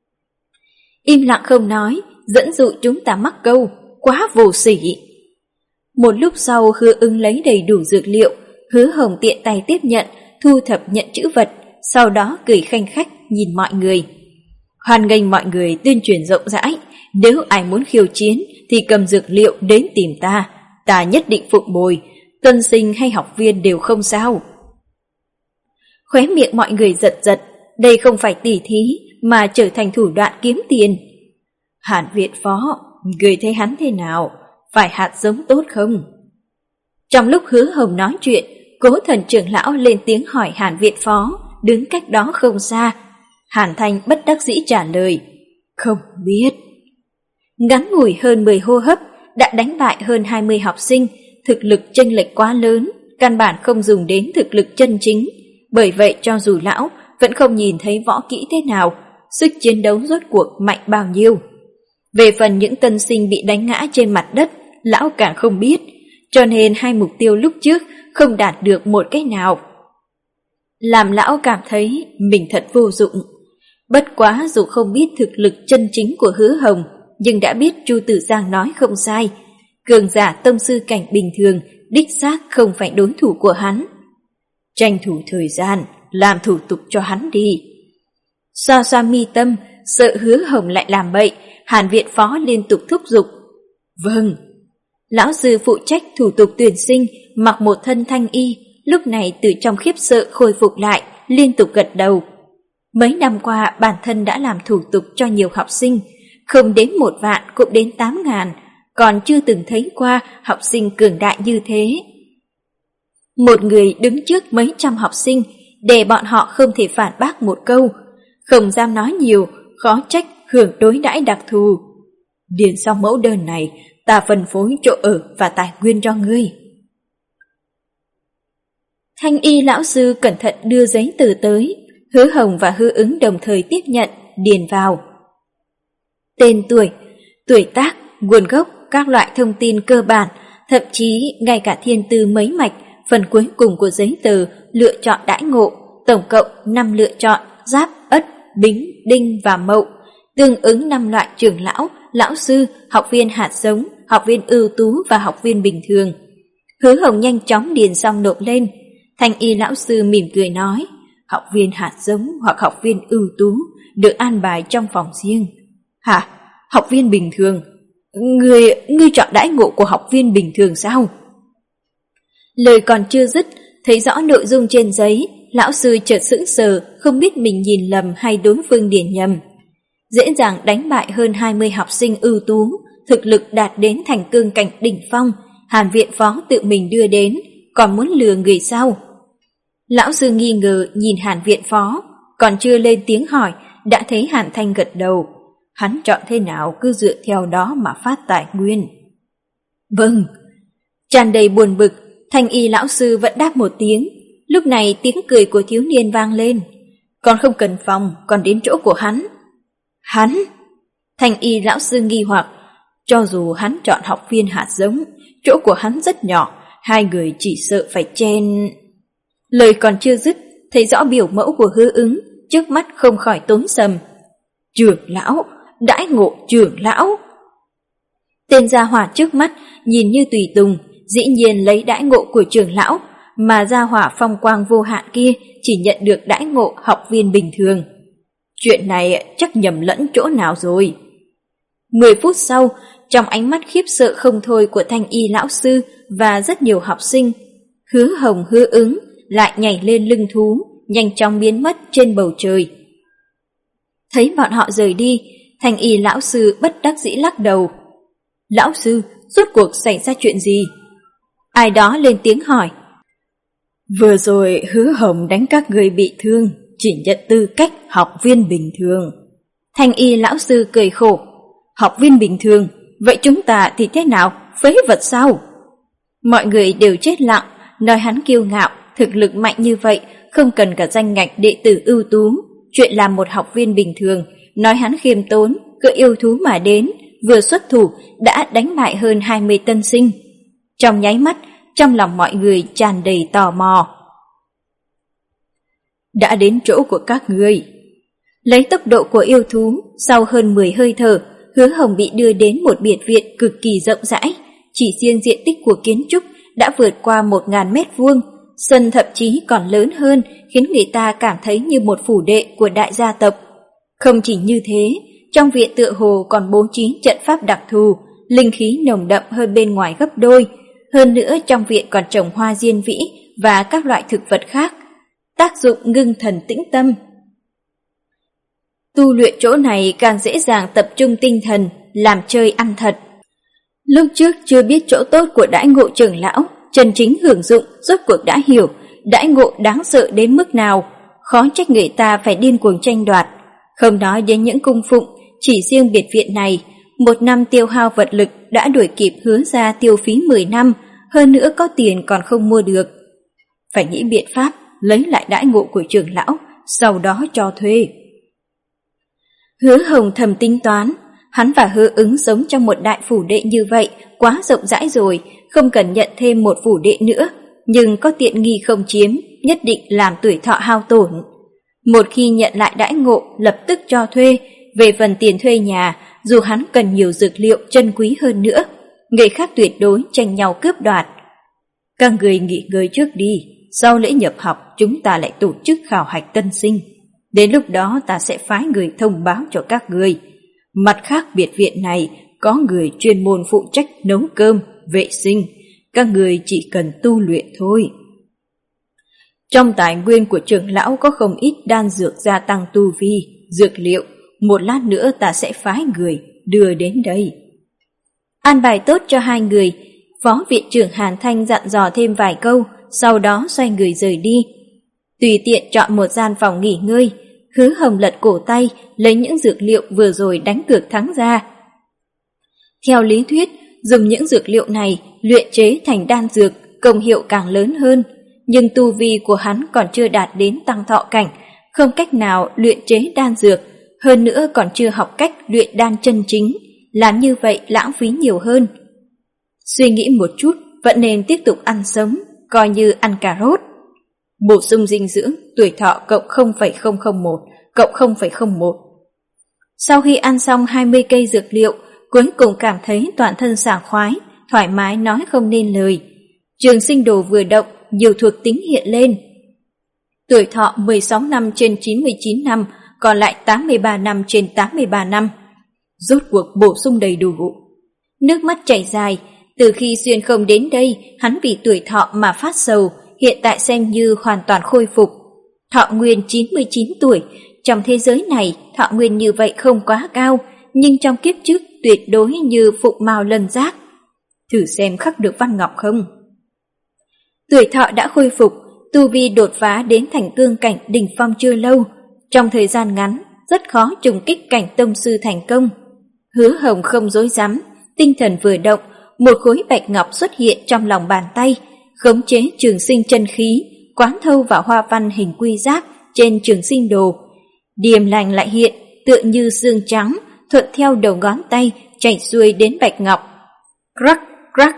Im lặng không nói, dẫn dụ chúng ta mắc câu, quá vô sỉ. Một lúc sau Hứa Ứng lấy đầy đủ dược liệu, Hứa Hồng tiện tay tiếp nhận, thu thập nhận chữ vật, sau đó cười khanh khách nhìn mọi người. Hoan nghênh mọi người tuyên truyền rộng rãi, nếu ai muốn khiêu chiến thì cầm dược liệu đến tìm ta, ta nhất định phụng bồi, tân sinh hay học viên đều không sao. Khóe miệng mọi người giật giật, đây không phải tỉ thí mà trở thành thủ đoạn kiếm tiền. Hàn Viện Phó, người thấy hắn thế nào, phải hạt giống tốt không? Trong lúc Hứa Hồng nói chuyện, Cố Thần trưởng lão lên tiếng hỏi Hàn Viện Phó, đứng cách đó không xa. Hàn Thanh bất đắc dĩ trả lời, không biết. Ngắn ngủi hơn mười hô hấp đã đánh bại hơn hai mươi học sinh, thực lực chênh lệch quá lớn, căn bản không dùng đến thực lực chân chính. Bởi vậy cho dù lão vẫn không nhìn thấy võ kỹ thế nào, sức chiến đấu rốt cuộc mạnh bao nhiêu. Về phần những tân sinh bị đánh ngã trên mặt đất, lão càng không biết, cho nên hai mục tiêu lúc trước không đạt được một cái nào. Làm lão cảm thấy mình thật vô dụng. Bất quá dù không biết thực lực chân chính của Hứa Hồng, nhưng đã biết Chu Tử Giang nói không sai. Cường giả tông sư cảnh bình thường đích xác không phải đối thủ của hắn. Tranh thủ thời gian, làm thủ tục cho hắn đi. Xoa xoa mi tâm, sợ Hứa Hồng lại làm bậy, Hàn viện phó liên tục thúc giục. Vâng. Lão sư phụ trách thủ tục tuyển sinh, mặc một thân thanh y, lúc này từ trong khiếp sợ khôi phục lại, liên tục gật đầu. Mấy năm qua bản thân đã làm thủ tục cho nhiều học sinh, không đến một vạn cũng đến tám ngàn, còn chưa từng thấy qua học sinh cường đại như thế. Một người đứng trước mấy trăm học sinh, để bọn họ không thể phản bác một câu, không dám nói nhiều, khó trách hưởng đối đãi đặc thù. Điền xong mẫu đơn này, ta phân phối chỗ ở và tài nguyên cho ngươi. Thanh y lão sư cẩn thận đưa giấy tờ tới, Hứa Hồng và Hứa Ứng đồng thời tiếp nhận, điền vào. Tên tuổi, tuổi tác, nguồn gốc, các loại thông tin cơ bản, thậm chí ngay cả thiên tư mấy mạch, phần cuối cùng của giấy tờ lựa chọn đãi ngộ, tổng cộng năm lựa chọn, Giáp, Ất, Bính, Đinh và Mậu, tương ứng năm loại trưởng lão, lão sư, học viên hạt giống, học viên ưu tú và học viên bình thường. Hứa Hồng nhanh chóng điền xong nộp lên. Thanh y lão sư mỉm cười nói, học viên hạt giống hoặc học viên ưu tú được an bài trong phòng riêng. Hả? Học viên bình thường? Ngươi, ngươi chọn đãi ngộ của học viên bình thường sao? Lời còn chưa dứt, thấy rõ nội dung trên giấy, lão sư chợt sững sờ, không biết mình nhìn lầm hay đối phương điền nhầm. Dễ dàng đánh bại hơn hai mươi học sinh ưu tú, thực lực đạt đến thành cương cảnh đỉnh phong, Hàn viện phó tự mình đưa đến, còn muốn lừa người sao? Lão sư nghi ngờ nhìn Hàn viện phó, còn chưa lên tiếng hỏi, đã thấy Hàn Thanh gật đầu. Hắn chọn thế nào cứ dựa theo đó mà phát tài nguyên. Vâng. Tràn đầy buồn bực, Thanh y lão sư vẫn đáp một tiếng. Lúc này tiếng cười của thiếu niên vang lên. Còn không cần phòng, còn đến chỗ của hắn. Hắn? Thanh y lão sư nghi hoặc. Cho dù hắn chọn học viên hạt giống, chỗ của hắn rất nhỏ, hai người chỉ sợ phải chen. Lời còn chưa dứt, thấy rõ biểu mẫu của Hứa Ứng, trước mắt không khỏi tối sầm. Trưởng lão, đãi ngộ trưởng lão. Tên gia hỏa trước mắt nhìn như tùy tùng, dĩ nhiên lấy đãi ngộ của trưởng lão, mà gia hỏa phong quang vô hạn kia chỉ nhận được đãi ngộ học viên bình thường. Chuyện này chắc nhầm lẫn chỗ nào rồi. Mười phút sau, trong ánh mắt khiếp sợ không thôi của Thanh y lão sư và rất nhiều học sinh, Hứa Hồng Hứa Ứng lại nhảy lên lưng thú, nhanh chóng biến mất trên bầu trời. Thấy bọn họ rời đi, Thanh y lão sư bất đắc dĩ lắc đầu. Lão sư, rốt cuộc xảy ra chuyện gì? Ai đó lên tiếng hỏi. Vừa rồi Hứa Hồng đánh các người bị thương, chỉ nhận tư cách học viên bình thường. Thanh y lão sư cười khổ. Học viên bình thường, vậy chúng ta thì thế nào, phế vật sao? Mọi người đều chết lặng, nói hắn kiêu ngạo, thực lực mạnh như vậy, không cần cả danh ngạch đệ tử ưu tú. Chuyện làm một học viên bình thường, nói hắn khiêm tốn, cứ yêu thú mà đến, vừa xuất thủ đã đánh bại hơn hai mươi tân sinh. Trong nháy mắt, trong lòng mọi người tràn đầy tò mò. Đã đến chỗ của các ngươi. Lấy tốc độ của yêu thú, sau hơn mười hơi thở, Hứa Hồng bị đưa đến một biệt viện cực kỳ rộng rãi. Chỉ riêng diện tích của kiến trúc đã vượt qua một ngàn mét vuông, sân thậm chí còn lớn hơn, khiến người ta cảm thấy như một phủ đệ của đại gia tộc. Không chỉ như thế, trong viện tựa hồ còn bố trí trận pháp đặc thù, linh khí nồng đậm hơn bên ngoài gấp đôi. Hơn nữa trong viện còn trồng hoa diên vĩ và các loại thực vật khác, tác dụng ngưng thần tĩnh tâm. Tu luyện chỗ này càng dễ dàng tập trung tinh thần, làm chơi ăn thật. Lúc trước chưa biết chỗ tốt của đãi ngộ trưởng lão, chân chính hưởng dụng rốt cuộc đã hiểu đãi ngộ đáng sợ đến mức nào, khó trách người ta phải điên cuồng tranh đoạt. Không nói đến những cung phụng, chỉ riêng biệt viện này, một năm tiêu hao vật lực đã đuổi kịp Hứa gia tiêu phí mười năm, hơn nữa có tiền còn không mua được. Phải nghĩ biện pháp lấy lại đãi ngộ của trưởng lão, sau đó cho thuê. Hứa Hồng thầm tính toán, hắn và Hứa Ứng sống trong một đại phủ đệ như vậy quá rộng rãi rồi, không cần nhận thêm một phủ đệ nữa, nhưng có tiện nghi không chiếm, nhất định làm tuổi thọ hao tổn. Một khi nhận lại đãi ngộ, lập tức cho thuê. Về phần tiền thuê nhà, dù hắn cần nhiều dược liệu chân quý hơn nữa, người khác tuyệt đối tranh nhau cướp đoạt. Các người nghỉ ngơi trước đi, sau lễ nhập học chúng ta lại tổ chức khảo hạch tân sinh. Đến lúc đó ta sẽ phái người thông báo cho các người. Mặt khác biệt viện này có người chuyên môn phụ trách nấu cơm, vệ sinh, các người chỉ cần tu luyện thôi. Trong tài nguyên của trưởng lão có không ít đan dược gia tăng tu vi, dược liệu, một lát nữa ta sẽ phái người đưa đến đây. An bài tốt cho hai người, Phó viện trưởng Hàn Thanh dặn dò thêm vài câu, sau đó xoay người rời đi. Tùy tiện chọn một gian phòng nghỉ ngơi, Hứa Hồng lật cổ tay lấy những dược liệu vừa rồi đánh cược thắng ra. Theo lý thuyết, dùng những dược liệu này luyện chế thành đan dược công hiệu càng lớn hơn, nhưng tu vi của hắn còn chưa đạt đến tăng thọ cảnh, không cách nào luyện chế đan dược, hơn nữa còn chưa học cách luyện đan chân chính, làm như vậy lãng phí nhiều hơn. Suy nghĩ một chút, vẫn nên tiếp tục ăn sống, coi như ăn cà rốt. Bổ sung dinh dưỡng, tuổi thọ cộng không phẩy không không một, cộng không phẩy không một. Sau khi ăn xong hai mươi cây dược liệu, cuối cùng cảm thấy toàn thân sảng khoái, thoải mái nói không nên lời. Trường sinh đồ vừa động, nhiều thuộc tính hiện lên. Tuổi thọ mười sáu năm trên chín mươi chín năm, còn lại tám mươi ba năm trên tám mươi ba năm. Rốt cuộc bổ sung đầy đủ. Nước mắt chảy dài, từ khi xuyên không đến đây, hắn vì tuổi thọ mà phát sầu, hiện tại xem như hoàn toàn khôi phục. Thọ nguyên chín mươi chín tuổi, trong thế giới này thọ nguyên như vậy không quá cao, nhưng trong kiếp trước tuyệt đối như phụng mao lân giác. Thử xem khắc được văn ngọc không? Tuổi thọ đã khôi phục, tu vi đột phá đến thành cương cảnh đỉnh phong chưa lâu, trong thời gian ngắn rất khó trùng kích cảnh tông sư thành công. Hứa Hồng không dối dám, tinh thần vừa động, một khối bạch ngọc xuất hiện trong lòng bàn tay, khống chế trường sinh chân khí, quán thâu vào hoa văn hình quy giáp trên trường sinh đồ. Điềm lành lại hiện, tựa như xương trắng, thuận theo đầu ngón tay chảy xuôi đến bạch ngọc. Crack, crack.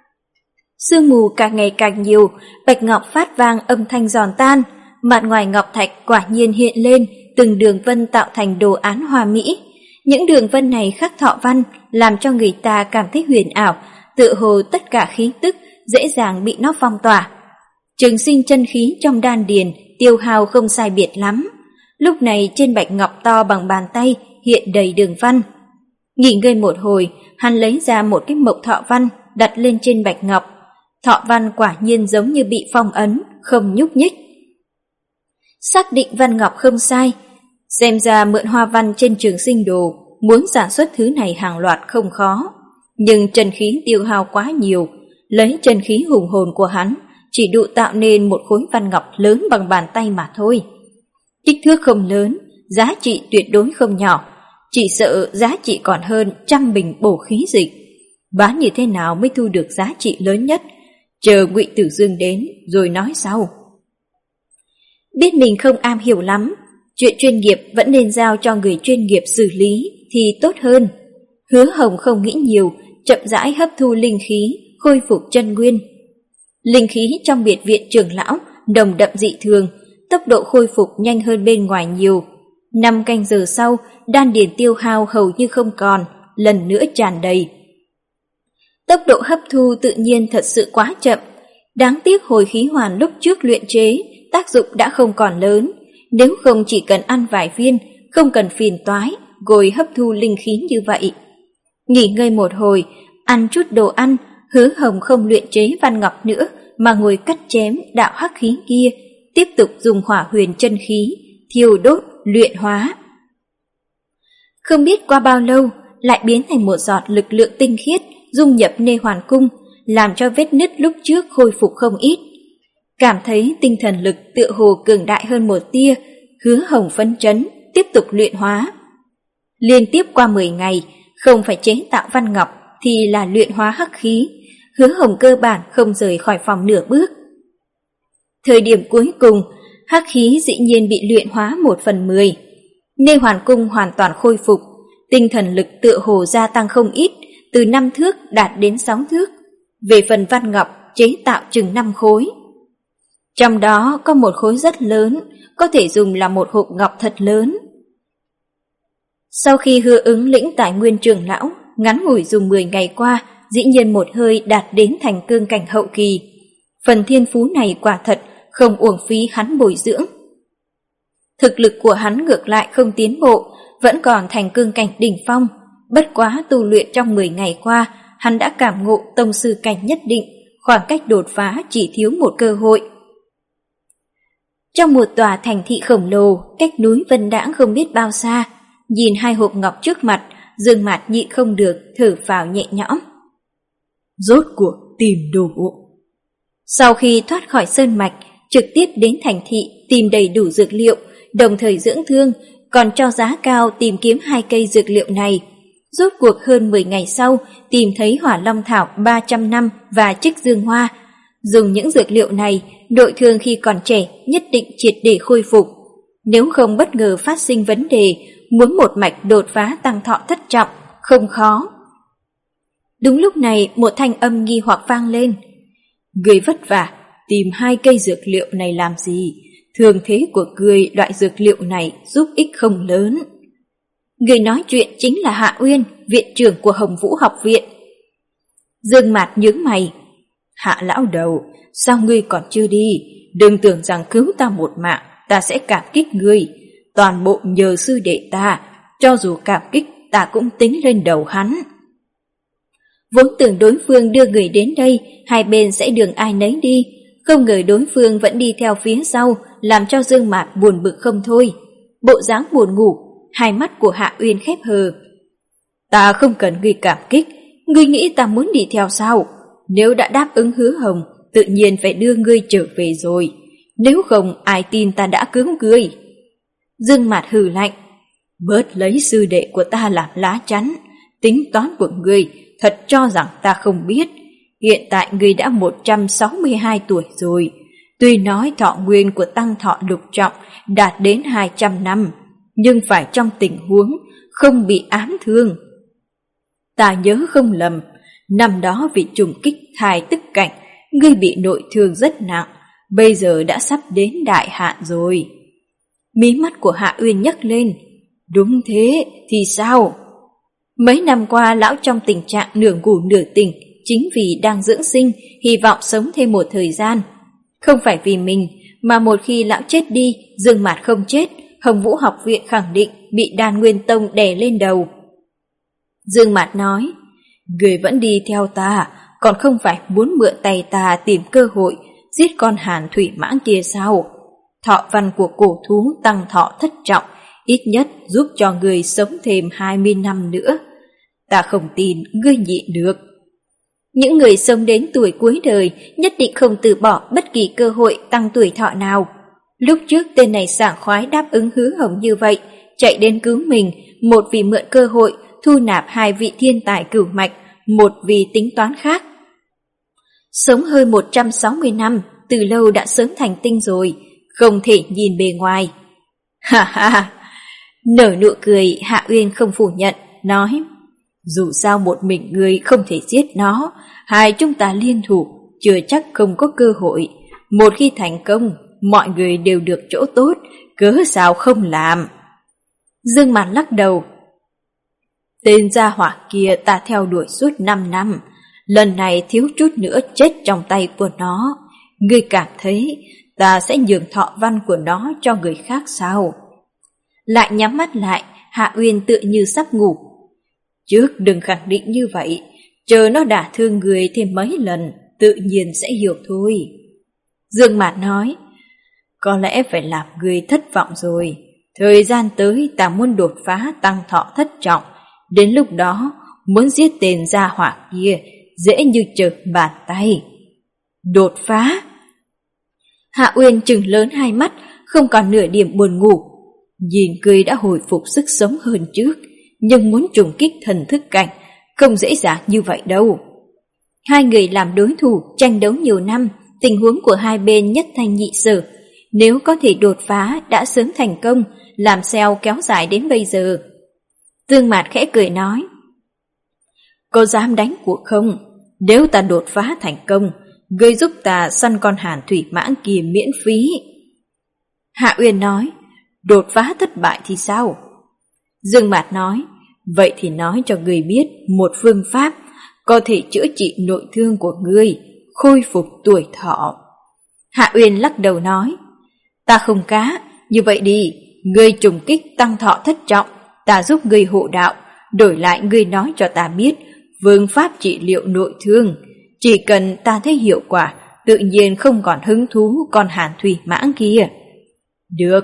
Sương mù càng ngày càng nhiều, bạch ngọc phát vang âm thanh giòn tan, mặt ngoài ngọc thạch quả nhiên hiện lên từng đường vân tạo thành đồ án hoa mỹ. Những đường vân này khắc thọ văn làm cho người ta cảm thấy huyền ảo, tựa hồ tất cả khí tức dễ dàng bị nó phong tỏa. Trường sinh chân khí trong đan điền tiêu hao không sai biệt lắm. Lúc này trên bạch ngọc to bằng bàn tay hiện đầy đường văn. Nghỉ ngơi một hồi, hắn lấy ra một cái mộc thọ văn đặt lên trên bạch ngọc. Thọ văn quả nhiên giống như bị phong ấn, không nhúc nhích. Xác định văn ngọc không sai, xem ra mượn hoa văn trên trường sinh đồ, muốn sản xuất thứ này hàng loạt không khó. Nhưng chân khí tiêu hao quá nhiều, lấy chân khí hùng hồn của hắn chỉ đủ tạo nên một khối văn ngọc lớn bằng bàn tay mà thôi. Kích thước không lớn, giá trị tuyệt đối không nhỏ, chỉ sợ giá trị còn hơn trăm bình bổ khí dịch. Bán như thế nào mới thu được giá trị lớn nhất? Chờ Ngụy Tử Dương đến rồi nói sau. Biết mình không am hiểu lắm, chuyện chuyên nghiệp vẫn nên giao cho người chuyên nghiệp xử lý thì tốt hơn. Hứa Hồng không nghĩ nhiều, chậm rãi hấp thu linh khí, khôi phục chân nguyên. Linh khí trong biệt viện trưởng lão nồng đậm dị thường, tốc độ khôi phục nhanh hơn bên ngoài nhiều. Năm canh giờ sau, đan điền tiêu hao hầu như không còn, lần nữa tràn đầy. Tốc độ hấp thu tự nhiên thật sự quá chậm. Đáng tiếc hồi khí hoàn lúc trước luyện chế, tác dụng đã không còn lớn. Nếu không chỉ cần ăn vài viên, không cần phiền toái, gồi hấp thu linh khí như vậy. Nghỉ ngơi một hồi, ăn chút đồ ăn, Hứa Hồng không luyện chế văn ngọc nữa, mà ngồi cắt chém đạo hắc khí kia, tiếp tục dùng hỏa huyền chân khí, thiêu đốt, luyện hóa. Không biết qua bao lâu, lại biến thành một giọt lực lượng tinh khiết, dung nhập nê hoàn cung, làm cho vết nứt lúc trước khôi phục không ít. Cảm thấy tinh thần lực tựa hồ cường đại hơn một tia, Hứa Hồng phấn chấn, tiếp tục luyện hóa. Liên tiếp qua mười ngày, không phải chế tạo văn ngọc thì là luyện hóa hắc khí, Hứa Hồng cơ bản không rời khỏi phòng nửa bước. Thời điểm cuối cùng, hắc khí dĩ nhiên bị luyện hóa một phần mười. Nê Hoàn Cung hoàn toàn khôi phục, tinh thần lực tựa hồ gia tăng không ít, từ năm thước đạt đến sáu thước. Về phần văn ngọc, chế tạo chừng năm khối. Trong đó có một khối rất lớn, có thể dùng là một hộp ngọc thật lớn. Sau khi Hứa Ứng lĩnh tài nguyên trưởng lão, ngắn ngủi dùng mười ngày qua, dĩ nhiên một hơi đạt đến thành cương cảnh hậu kỳ. Phần thiên phú này quả thật không uổng phí hắn bồi dưỡng. Thực lực của hắn ngược lại không tiến bộ, vẫn còn thành cương cảnh đỉnh phong. Bất quá tu luyện trong mười ngày qua, hắn đã cảm ngộ tông sư cảnh nhất định, khoảng cách đột phá chỉ thiếu một cơ hội. Trong một tòa thành thị khổng lồ, cách núi Vân Đãng không biết bao xa, nhìn hai hộp ngọc trước mặt, Dương Mạt nhịn không được, thở phào nhẹ nhõm. Rốt cuộc tìm đồ bộ. Sau khi thoát khỏi sơn mạch, trực tiếp đến thành thị tìm đầy đủ dược liệu, đồng thời dưỡng thương, còn cho giá cao tìm kiếm hai cây dược liệu này. Rốt cuộc hơn mười ngày sau, tìm thấy hỏa long thảo ba trăm năm và trích dương hoa. Dùng những dược liệu này, nội thương khi còn trẻ nhất định triệt để khôi phục. Nếu không bất ngờ phát sinh vấn đề, muốn một mạch đột phá tăng thọ thất trọng, không khó. Đúng lúc này, một thanh âm nghi hoặc vang lên. Người vất vả, tìm hai cây dược liệu này làm gì? Thường thế của người loại dược liệu này giúp ích không lớn. Người nói chuyện chính là Hạ Uyên, viện trưởng của Hồng Vũ học viện. Dương Mạt nhướng mày. Hạ lão đầu, sao ngươi còn chưa đi? Đừng tưởng rằng cứu ta một mạng, ta sẽ cảm kích ngươi. Toàn bộ nhờ sư đệ ta, cho dù cảm kích ta cũng tính lên đầu hắn. Vốn tưởng đối phương đưa người đến đây, hai bên sẽ đường ai nấy đi, không ngờ đối phương vẫn đi theo phía sau, làm cho Dương Mạt buồn bực không thôi. Bộ dáng buồn ngủ, hai mắt của Hạ Uyên khép hờ. Ta không cần ngươi cảm kích, ngươi nghĩ ta muốn đi theo sao? Nếu đã đáp ứng Hứa Hồng, tự nhiên phải đưa ngươi trở về rồi. Nếu không, ai tin ta đã cứu ngươi? Dương Mạt hừ lạnh. Bớt lấy sư đệ của ta làm lá chắn. Tính toán của ngươi, thật cho rằng ta không biết. Hiện tại ngươi đã một trăm sáu mươi hai tuổi rồi. Tuy nói thọ nguyên của tăng thọ lục trọng đạt đến hai trăm năm, nhưng phải trong tình huống không bị ám thương. Ta nhớ không lầm, năm đó vì trùng kích thai tức cảnh, ngươi bị nội thương rất nặng, bây giờ đã sắp đến đại hạn rồi. Mí mắt của Hạ Uyên nhấc lên. Đúng thế, thì sao? Mấy năm qua lão trong tình trạng nửa ngủ nửa tỉnh, chính vì đang dưỡng sinh, hy vọng sống thêm một thời gian. Không phải vì mình, mà một khi lão chết đi, Dương Mạt không chết, Hồng Vũ học viện khẳng định bị Đan Nguyên Tông đè lên đầu. Dương Mạt nói, người vẫn đi theo ta, còn không phải muốn mượn tay ta tìm cơ hội giết con Hàn Thủy Mãng kia sao? Thọ văn của cổ thú tăng thọ thất trọng, ít nhất giúp cho người sống thêm hai mươi năm nữa. Ta không tin ngươi nhịn được. Những người sống đến tuổi cuối đời nhất định không từ bỏ bất kỳ cơ hội tăng tuổi thọ nào. Lúc trước tên này sảng khoái đáp ứng Hứa Hồng như vậy, chạy đến cứu mình, một vì mượn cơ hội thu nạp hai vị thiên tài cửu mạch, một vì tính toán khác. Sống hơn một trăm sáu mươi năm, từ lâu đã sớm thành tinh rồi, không thể nhìn bề ngoài. Ha ha! Nở nụ cười, Hạ Uyên không phủ nhận, nói, dù sao một mình ngươi không thể giết nó, hai chúng ta liên thủ, chưa chắc không có cơ hội. Một khi thành công, mọi người đều được chỗ tốt, cớ sao không làm? Dương Mạt lắc đầu. Tên gia hỏa kia ta theo đuổi suốt năm năm, lần này thiếu chút nữa chết trong tay của nó. Ngươi cảm thấy ta sẽ nhường thọ văn của nó cho người khác sao? Lại nhắm mắt lại, Hạ Uyên tựa như sắp ngủ. Trước đừng khẳng định như vậy, chờ nó đả thương người thêm mấy lần, tự nhiên sẽ hiểu thôi. Dương Mạt nói, có lẽ phải làm người thất vọng rồi. Thời gian tới ta muốn đột phá tăng thọ thất trọng, đến lúc đó muốn giết tên gia hỏa kia dễ như trở bàn tay. Đột phá? Hạ Uyên trừng lớn hai mắt, không còn nửa điểm buồn ngủ. Nhìn cười đã hồi phục sức sống hơn trước, nhưng muốn trùng kích thần thức cảnh không dễ dàng như vậy đâu. Hai người làm đối thủ tranh đấu nhiều năm, tình huống của hai bên nhất thanh nhị sở. Nếu có thể đột phá đã sớm thành công, làm sao kéo dài đến bây giờ? Dương Mạt khẽ cười nói, có dám đánh cuộc không? Nếu ta đột phá thành công, ngươi giúp ta săn con hàn thủy mãng kia miễn phí. Hạ Uyên nói, đột phá thất bại thì sao? Dương Mạt nói, vậy thì nói cho ngươi biết một phương pháp có thể chữa trị nội thương của ngươi, khôi phục tuổi thọ. Hạ Uyên lắc đầu nói, ta không cá, như vậy đi, ngươi trùng kích tăng thọ thất trọng, ta giúp ngươi hộ đạo, đổi lại ngươi nói cho ta biết phương pháp trị liệu nội thương. Chỉ cần ta thấy hiệu quả, tự nhiên không còn hứng thú con hàn thủy mãng kia. Được.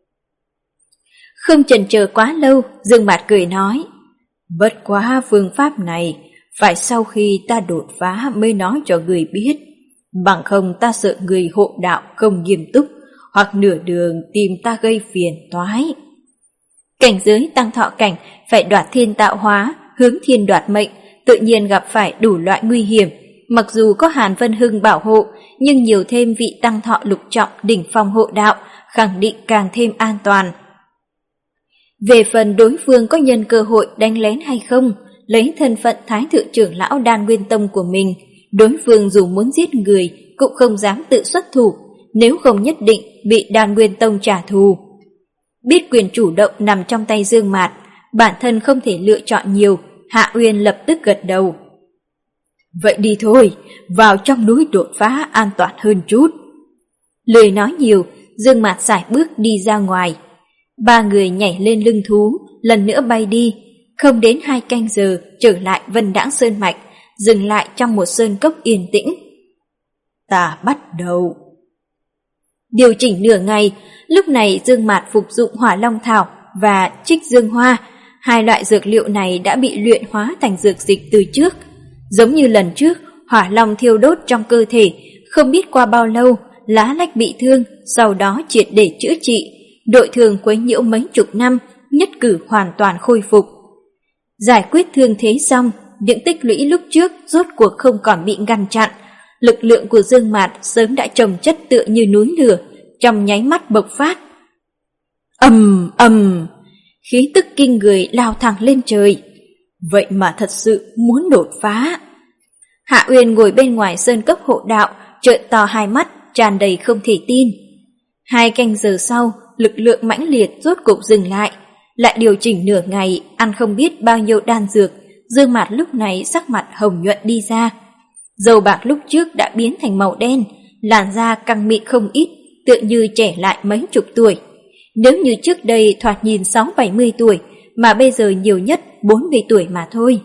Không chần chờ quá lâu, Dương Mạt cười nói, bất quá phương pháp này phải sau khi ta đột phá mới nói cho người biết, bằng không ta sợ người hộ đạo không nghiêm túc, hoặc nửa đường tìm ta gây phiền toái. Cảnh giới tăng thọ cảnh phải đoạt thiên tạo hóa, hướng thiên đoạt mệnh, tự nhiên gặp phải đủ loại nguy hiểm. Mặc dù có Hàn Vân Hưng bảo hộ, nhưng nhiều thêm vị tăng thọ lục trọng đỉnh phong hộ đạo, khẳng định càng thêm an toàn. Về phần đối phương có nhân cơ hội đánh lén hay không, lấy thân phận Thái Thượng trưởng lão Đan Nguyên Tông của mình, đối phương dù muốn giết người cũng không dám tự xuất thủ, nếu không nhất định bị Đan Nguyên Tông trả thù. Biết quyền chủ động nằm trong tay Dương Mạt, bản thân không thể lựa chọn nhiều, Hạ Uyên lập tức gật đầu. Vậy đi thôi, vào trong núi đột phá an toàn hơn chút. Lười nói nhiều, Dương Mạt sải bước đi ra ngoài. Ba người nhảy lên lưng thú, lần nữa bay đi. Không đến hai canh giờ trở lại Vân Đãng Sơn Mạch, dừng lại trong một sơn cốc yên tĩnh. Ta bắt đầu. Điều chỉnh nửa ngày, lúc này Dương Mạt phục dụng Hỏa Long Thảo và Trích Dương Hoa. Hai loại dược liệu này đã bị luyện hóa thành dược dịch từ trước. Giống như lần trước, hỏa long thiêu đốt trong cơ thể, không biết qua bao lâu, lá lách bị thương, sau đó triệt để chữa trị. Đội thường quấy nhiễu mấy chục năm, nhất cử hoàn toàn khôi phục. Giải quyết thương thế xong, những tích lũy lúc trước rốt cuộc không còn bị ngăn chặn. Lực lượng của Dương Mạt sớm đã chồng chất tựa như núi lửa, trong nháy mắt bộc phát. Ầm ầm, khí tức kinh người lao thẳng lên trời. Vậy mà thật sự muốn đột phá. Hạ Uyên ngồi bên ngoài sơn cốc hộ đạo, trợn to hai mắt, tràn đầy không thể tin. Hai canh giờ sau, lực lượng mãnh liệt rốt cục dừng lại, lại điều chỉnh nửa ngày, ăn không biết bao nhiêu đan dược. Dương Mạt lúc này sắc mặt hồng nhuận đi ra. Dầu bạc lúc trước đã biến thành màu đen, làn da căng mịn không ít, tựa như trẻ lại mấy chục tuổi. Nếu như trước đây thoạt nhìn sáu bảy mươi tuổi, mà bây giờ nhiều nhất bốn mươi tuổi mà thôi.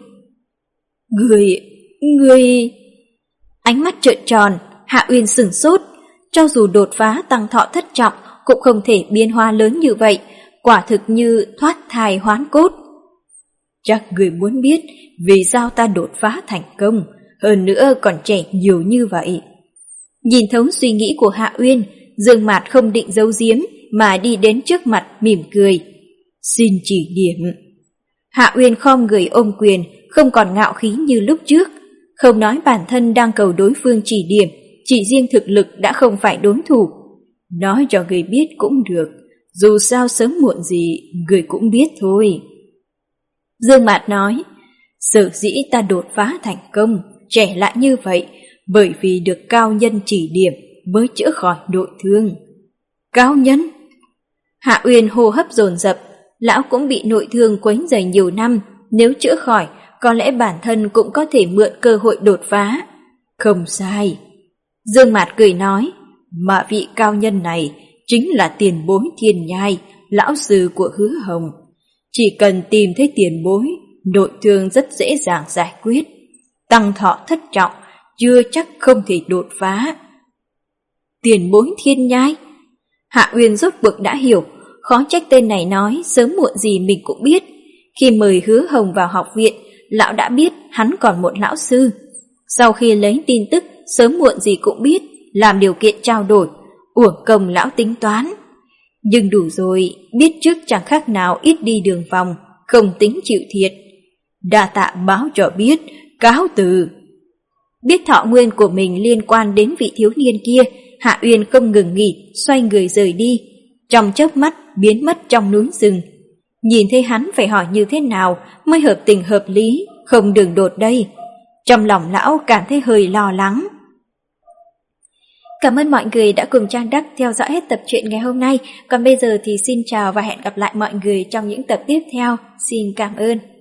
Người, người... Ánh mắt trợn tròn, Hạ Uyên sửng sốt. Cho dù đột phá tăng thọ thất trọng cũng không thể biến hóa lớn như vậy, quả thực như thoát thai hoán cốt. Chắc người muốn biết vì sao ta đột phá thành công, hơn nữa còn trẻ nhiều như vậy. Nhìn thấu suy nghĩ của Hạ Uyên, Dương Mạt không định giấu giếm mà đi đến trước mặt mỉm cười. Xin chỉ điểm. Hạ Uyên khom người ôm quyền, không còn ngạo khí như lúc trước. Không nói bản thân đang cầu đối phương chỉ điểm, chỉ riêng thực lực đã không phải đối thủ. Nói cho người biết cũng được, dù sao sớm muộn gì người cũng biết thôi. Dương Mạt nói, sở dĩ ta đột phá thành công, trẻ lại như vậy, bởi vì được cao nhân chỉ điểm mới chữa khỏi nội thương. Cao nhân? Hạ Uyên hô hấp dồn dập, lão cũng bị nội thương quấy rầy nhiều năm, nếu chữa khỏi, có lẽ bản thân cũng có thể mượn cơ hội đột phá. Không sai. Dương Mạt cười nói, mà vị cao nhân này chính là tiền bối Thiên Nhai, lão sư của Hứa Hồng. Chỉ cần tìm thấy tiền bối, nội thương rất dễ dàng giải quyết. Tăng thọ thất trọng, chưa chắc không thể đột phá. Tiền bối Thiên Nhai? Hạ Uyên rốt cuộc đã hiểu, khó trách tên này nói sớm muộn gì mình cũng biết. Khi mời Hứa Hồng vào học viện, lão đã biết hắn còn một lão sư. Sau khi lấy tin tức, sớm muộn gì cũng biết, làm điều kiện trao đổi, uổng công lão tính toán. Nhưng đủ rồi, biết trước chẳng khác nào ít đi đường vòng, không tính chịu thiệt. Đa tạ báo cho biết, cáo từ. Biết thọ nguyên của mình liên quan đến vị thiếu niên kia, Hạ Uyên không ngừng nghỉ, xoay người rời đi, trong chớp mắt biến mất trong núi rừng. Nhìn thấy hắn phải hỏi như thế nào mới hợp tình hợp lý, không đường đột đây. Trong lòng lão cảm thấy hơi lo lắng. Cảm ơn mọi người đã cùng Trang Đắc theo dõi hết tập truyện ngày hôm nay. Còn bây giờ thì xin chào và hẹn gặp lại mọi người trong những tập tiếp theo. Xin cảm ơn.